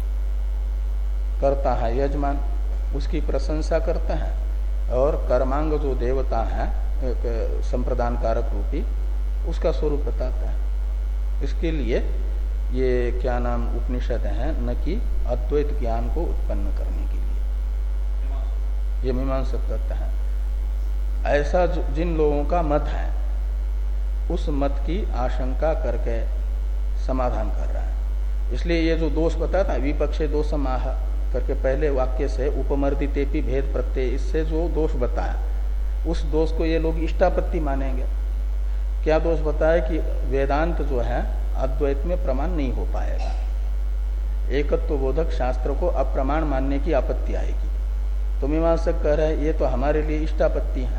कर्ता है यजमान, उसकी प्रशंसा करता है, और कर्मांग जो देवता है संप्रदान कारक रूपी, उसका स्वरूप बताता है। इसके लिए ये क्या नाम उपनिषद है, न कि अद्वैत ज्ञान को उत्पन्न करने के लिए। ये मीमांसक तत्व है। ऐसा जिन लोगों का मत है उस मत की आशंका करके समाधान कर रहा है। इसलिए ये जो दोष बताया था विपक्षे दोषमाह करके पहले वाक्य से उपमर्दितेपि भेद प्रत्यय, इससे जो दोष बताया उस दोष को ये लोग इष्टापत्ति मानेंगे। क्या दोष बताया कि वेदांत जो है अद्वैत में प्रमाण नहीं हो पाएगा, एकत्व बोधक शास्त्र को अप्रमाण मानने की आपत्ति आएगी। तो मीमांसक कह रहे हैं ये तो हमारे लिए इष्टापत्ति है।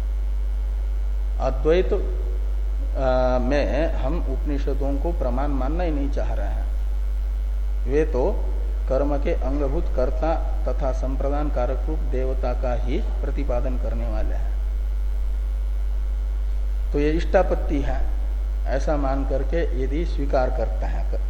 अद्वैत में हम उपनिषदों को प्रमाण मानना ही नहीं चाह रहे हैं। वे तो कर्म के अंगभूत कर्ता तथा संप्रदान कारक रूप देवता का ही प्रतिपादन करने वाले हैं। तो ये इष्टापत्ति है, ऐसा मान करके यदि स्वीकार करता है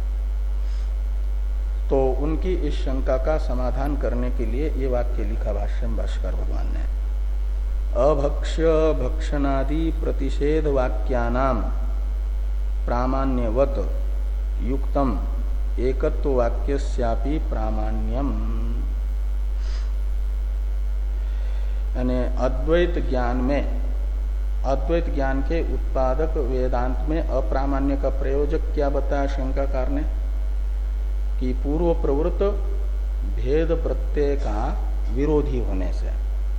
तो उनकी इस शंका का समाधान करने के लिए ये वाक्य लिखा भाष्यम भाष्कर भगवान ने। अभक्ष्य भक्षणादि प्रतिषेध वाक्यानाम प्रामाण्यवत युक्तम एकत्व वाक्यस्यापि प्रामाण्यम। यानी अद्वैत ज्ञान में, अद्वैत ज्ञान के उत्पादक वेदांत में अप्रामाण्य का प्रयोजक क्या बताया शंकाकार ने? कि पूर्व प्रवृत्त भेद प्रत्यय का विरोधी होने से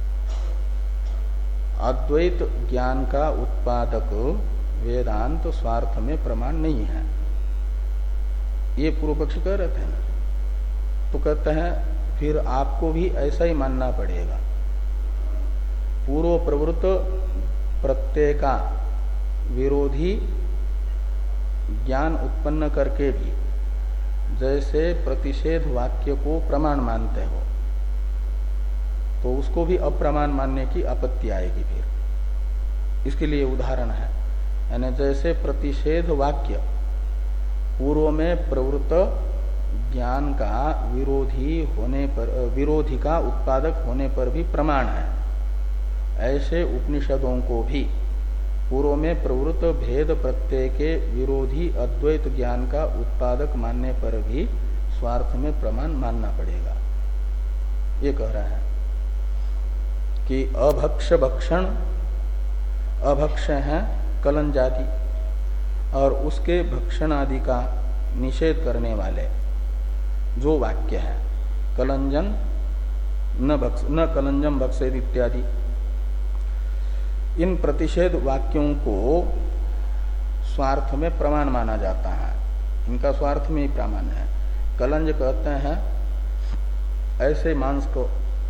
अद्वैत ज्ञान का उत्पादक वेदांत स्वार्थ में प्रमाण नहीं है। ये पूर्व पक्ष कह रहे थे ना, तो कहते हैं फिर आपको भी ऐसा ही मानना पड़ेगा। पूर्व प्रवृत्त प्रत्यय का विरोधी ज्ञान उत्पन्न करके भी जैसे प्रतिषेध वाक्य को प्रमाण मानते हो, तो उसको भी अप्रमाण मानने की आपत्ति आएगी। फिर इसके लिए उदाहरण है, यानी जैसे प्रतिषेध वाक्य पूर्व में प्रवृत्त ज्ञान का विरोधी होने पर, विरोधी का उत्पादक होने पर भी प्रमाण है, ऐसे उपनिषदों को भी पूर्व में प्रवृत्त भेद प्रत्यय के विरोधी अद्वैत ज्ञान का उत्पादक मानने पर भी स्वार्थ में प्रमाण मानना पड़ेगा। ये कह रहा है कि अभक्ष भक्षण, अभक्ष है कलन जाति, और उसके भक्षण आदि का निषेध करने वाले जो वाक्य है, कलंजन न भक्ष न कलंजम भक्षेद इत्यादि, इन प्रतिषेध वाक्यों को स्वार्थ में प्रमाण माना जाता है, इनका स्वार्थ में ही प्रमाण है। कलंज कहते हैं ऐसे मांस को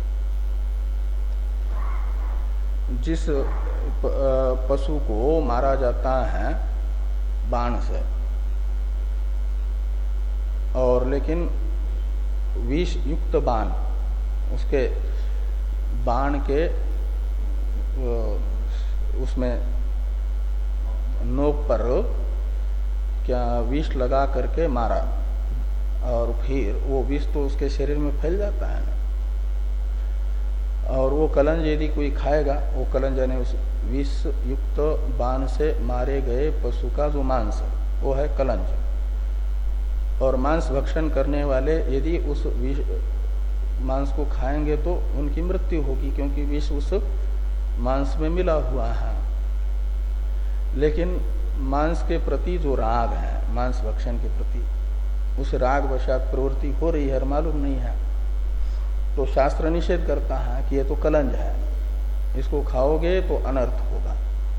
जिस पशु को मारा जाता है बाण से, और लेकिन विष युक्त बाण, उसके बाण के उसमें नोक पर क्या विष लगा करके मारा, और फिर वो विष तो उसके शरीर में फैल जाता है ना, और वो कलंज यदि कोई खाएगा, वो कलंज यानी उस विष युक्त बाण से मारे गए पशु का जो मांस है वो है कलंज। और मांस भक्षण करने वाले यदि उस विष मांस को खाएंगे तो उनकी मृत्यु होगी, क्योंकि विष उस मांस में मिला हुआ है। लेकिन मांस के प्रति जो राग है, मांस भक्षण के प्रति, उस राग वशात प्रवृत्ति हो रही है और मालूम नहीं है, तो शास्त्र निषेध करता है कि ये तो कलंज है, इसको खाओगे तो अनर्थ होगा।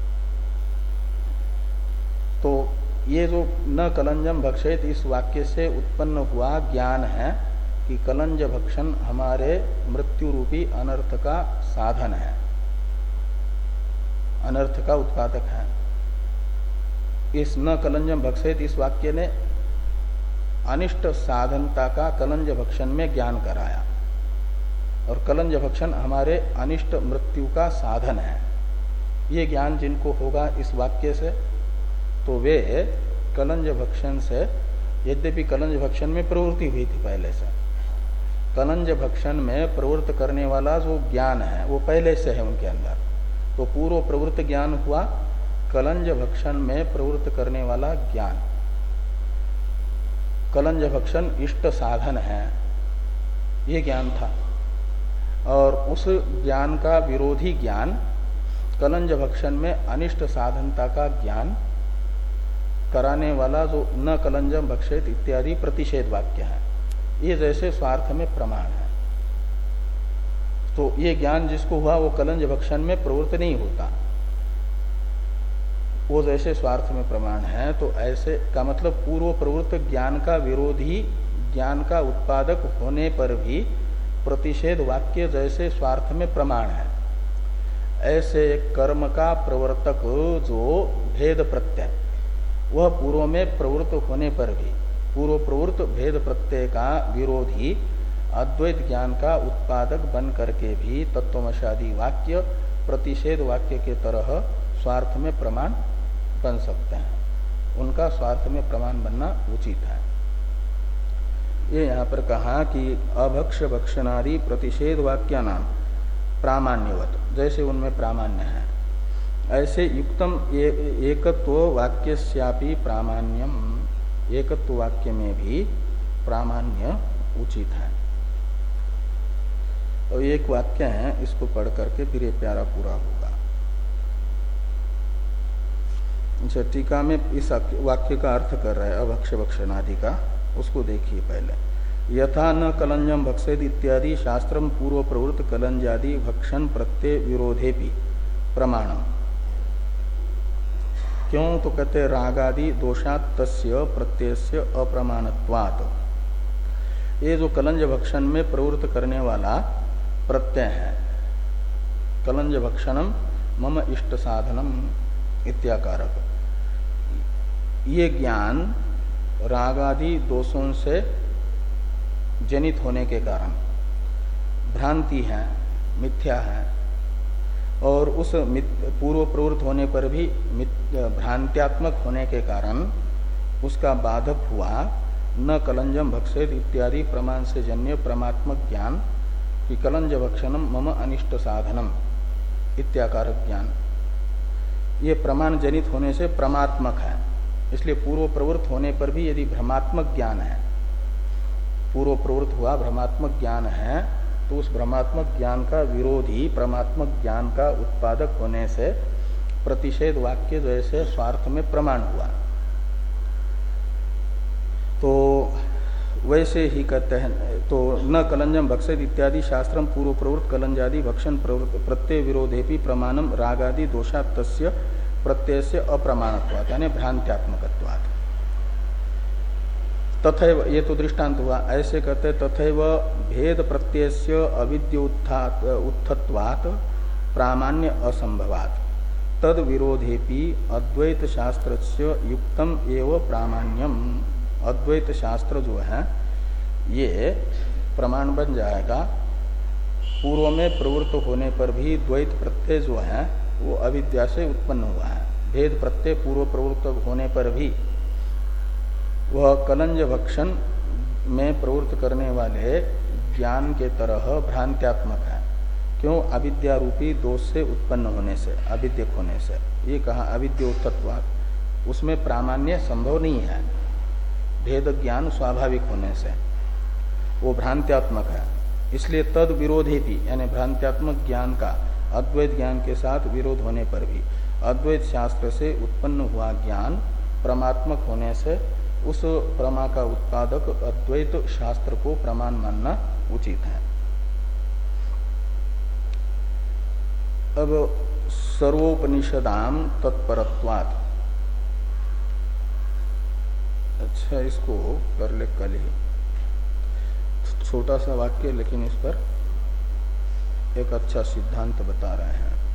तो ये जो न कलंजम भक्षेत, इस वाक्य से उत्पन्न हुआ ज्ञान है कि कलंज भक्षण हमारे मृत्यु रूपी अनर्थ का साधन है, अनर्थ का उत्पादक है। इस न कलंजम भक्षेत इस वाक्य ने अनिष्ट साधनता का कलंज भक्षण में ज्ञान कराया, और कलंज भक्षण हमारे अनिष्ट मृत्यु का साधन है। ये ज्ञान जिनको होगा इस वाक्य से, तो वे कलंज भक्षण से, यद्यपि कलंज भक्षण में प्रवृत्ति हुई थी पहले से, कलंज भक्षण में प्रवृत्त करने वाला जो ज्ञान है वो पहले से है उनके अंदर, तो पूर्व प्रवृत्त ज्ञान हुआ कलंज भक्षण में प्रवृत्त करने वाला ज्ञान। कलंज भक्षण इष्ट साधन है, ये ज्ञान था, और उस ज्ञान का विरोधी ज्ञान कलंज भक्षण में अनिष्ट साधनता का ज्ञान कराने वाला जो न कलंजम भक्षेत इत्यादि प्रतिषेध वाक्य है, ये जैसे स्वार्थ में प्रमाण है। तो ये ज्ञान जिसको हुआ वो कलंज भक्षण में प्रवृत्त नहीं होता, वो जैसे स्वार्थ में प्रमाण है। तो ऐसे का मतलब पूर्व प्रवृत्त ज्ञान का विरोधी ज्ञान का उत्पादक होने पर भी प्रतिषेध वाक्य जैसे स्वार्थ में प्रमाण है, ऐसे कर्म का प्रवर्तक जो भेद प्रत्यय, वह पूर्व में प्रवृत्त होने पर भी पूर्व प्रवृत्त भेद प्रत्यय का विरोधी अद्वैत ज्ञान का उत्पादक बन करके भी तत्वमशादी वाक्य प्रतिषेध वाक्य के तरह स्वार्थ में प्रमाण बन सकते हैं, उनका स्वार्थ में प्रमाण बनना उचित है। ये यहाँ पर कहा कि अभक्ष भक्षणादि प्रतिषेध वाक्या नाम प्रामाण्यवत, जैसे उनमें प्रामाण्य है, ऐसे युक्तम ए, एकत्व वाक्यस्यापि प्रामाण्यम, एकत्व वाक्य में भी प्रामाण्य उचित है। तो एक वाक्य है, इसको पढ़ करके फिर ये प्यारा पूरा होगा। अच्छा, टीका में इस वाक्य का अर्थ कर रहे हैं अभक्ष भक्षणादि का, उसको देखिए पहले। यथा न कलंजम भक्षेद इत्यादि शास्त्रम पूर्व प्रवृत्त कलंजादि भक्षण प्रत्यय विरोधे भी प्रमाणम। क्यों? तो कहते रागादि दोषात् तस्य प्रत्ययस्य अप्रमाणत्वात्। ये जो कलंज भक्षण में प्रवृत्त करने वाला प्रत्यय है, कलंज भक्षणम मम इष्ट साधनम इत्याकारक, ये ज्ञान रागादि दोषों से जनित होने के कारण भ्रांति है, मिथ्या है, और उस पूर्व प्रवृत्त होने पर भी भ्रांत्यात्मक होने के कारण उसका बाधक हुआ न कलंजम भक्षेद इत्यादि प्रमाण से जन्य प्रमात्मक ज्ञान कि कलंज भक्षणम मम अनिष्ट साधनम इत्याकारक ज्ञान, ये प्रमाण जनित होने से प्रमात्मक है। इसलिए पूर्व प्रवृत्त होने पर भी यदि भ्रमात्मक ज्ञान है, पूर्व प्रवृत्त हुआ भ्रमात्मक ज्ञान है, तो उस भ्रमात्मक ज्ञान का विरोधी प्रमात्मक ज्ञान का उत्पादक होने से प्रतिषेध वाक्य जैसे स्वार्थ में प्रमाण हुआ। तो वैसे ही कहते हैं तो न कलंजम भक्षित इत्यादि शास्त्रम पूर्व प्रवृत्त कलंजादि भक्षण प्रत्यय विरोधेपि प्रमाणम रागादि दोषात् तस्य प्रत्यय से अप्रमाणत्वात् यानी भ्रांत्यात्मकत्वात्। तथैव ये तो दृष्टांत हुआ। ऐसे कहते तथैव भेद प्रत्यय से अविद्य उत्थत्वात् प्रामाण्य असंभवात् तद विरोधेपि अद्वैत शास्त्रस्य युक्तम एव प्रामाण्यम। अद्वैत शास्त्र जो है ये प्रमाण बन जाएगा। पूर्व में प्रवृत्त होने पर भी द्वैत प्रत्यय जो है वो अविद्या से उत्पन्न हुआ है। भेद प्रत्यय पूर्व प्रवृत्त होने पर भी वह कलंज भक्षण में प्रवृत्त करने वाले ज्ञान के तरह भ्रांत्यात्मक है। क्यों? अविद्या रूपी दोष से उत्पन्न होने से, अविद्यक होने से। ये कहा अविद्योत्तत्वात्, उसमें प्रामाण्य संभव नहीं है। भेद ज्ञान स्वाभाविक होने से वो भ्रांत्यात्मक है। इसलिए तद विरोधे भी यानी भ्रांत्यात्मक ज्ञान का अद्वैत ज्ञान के साथ विरोध होने पर भी अद्वैत शास्त्र से उत्पन्न हुआ ज्ञान प्रमात्मक होने से उस प्रमा का उत्पादक अद्वैत शास्त्र को प्रमाण मानना उचित है। अब सर्वोपनिषदाम तत्परत्वात्, अच्छा इसको कर ले कल ही, छोटा सा वाक्य लेकिन इस पर एक अच्छा सिद्धांत बता रहे हैं।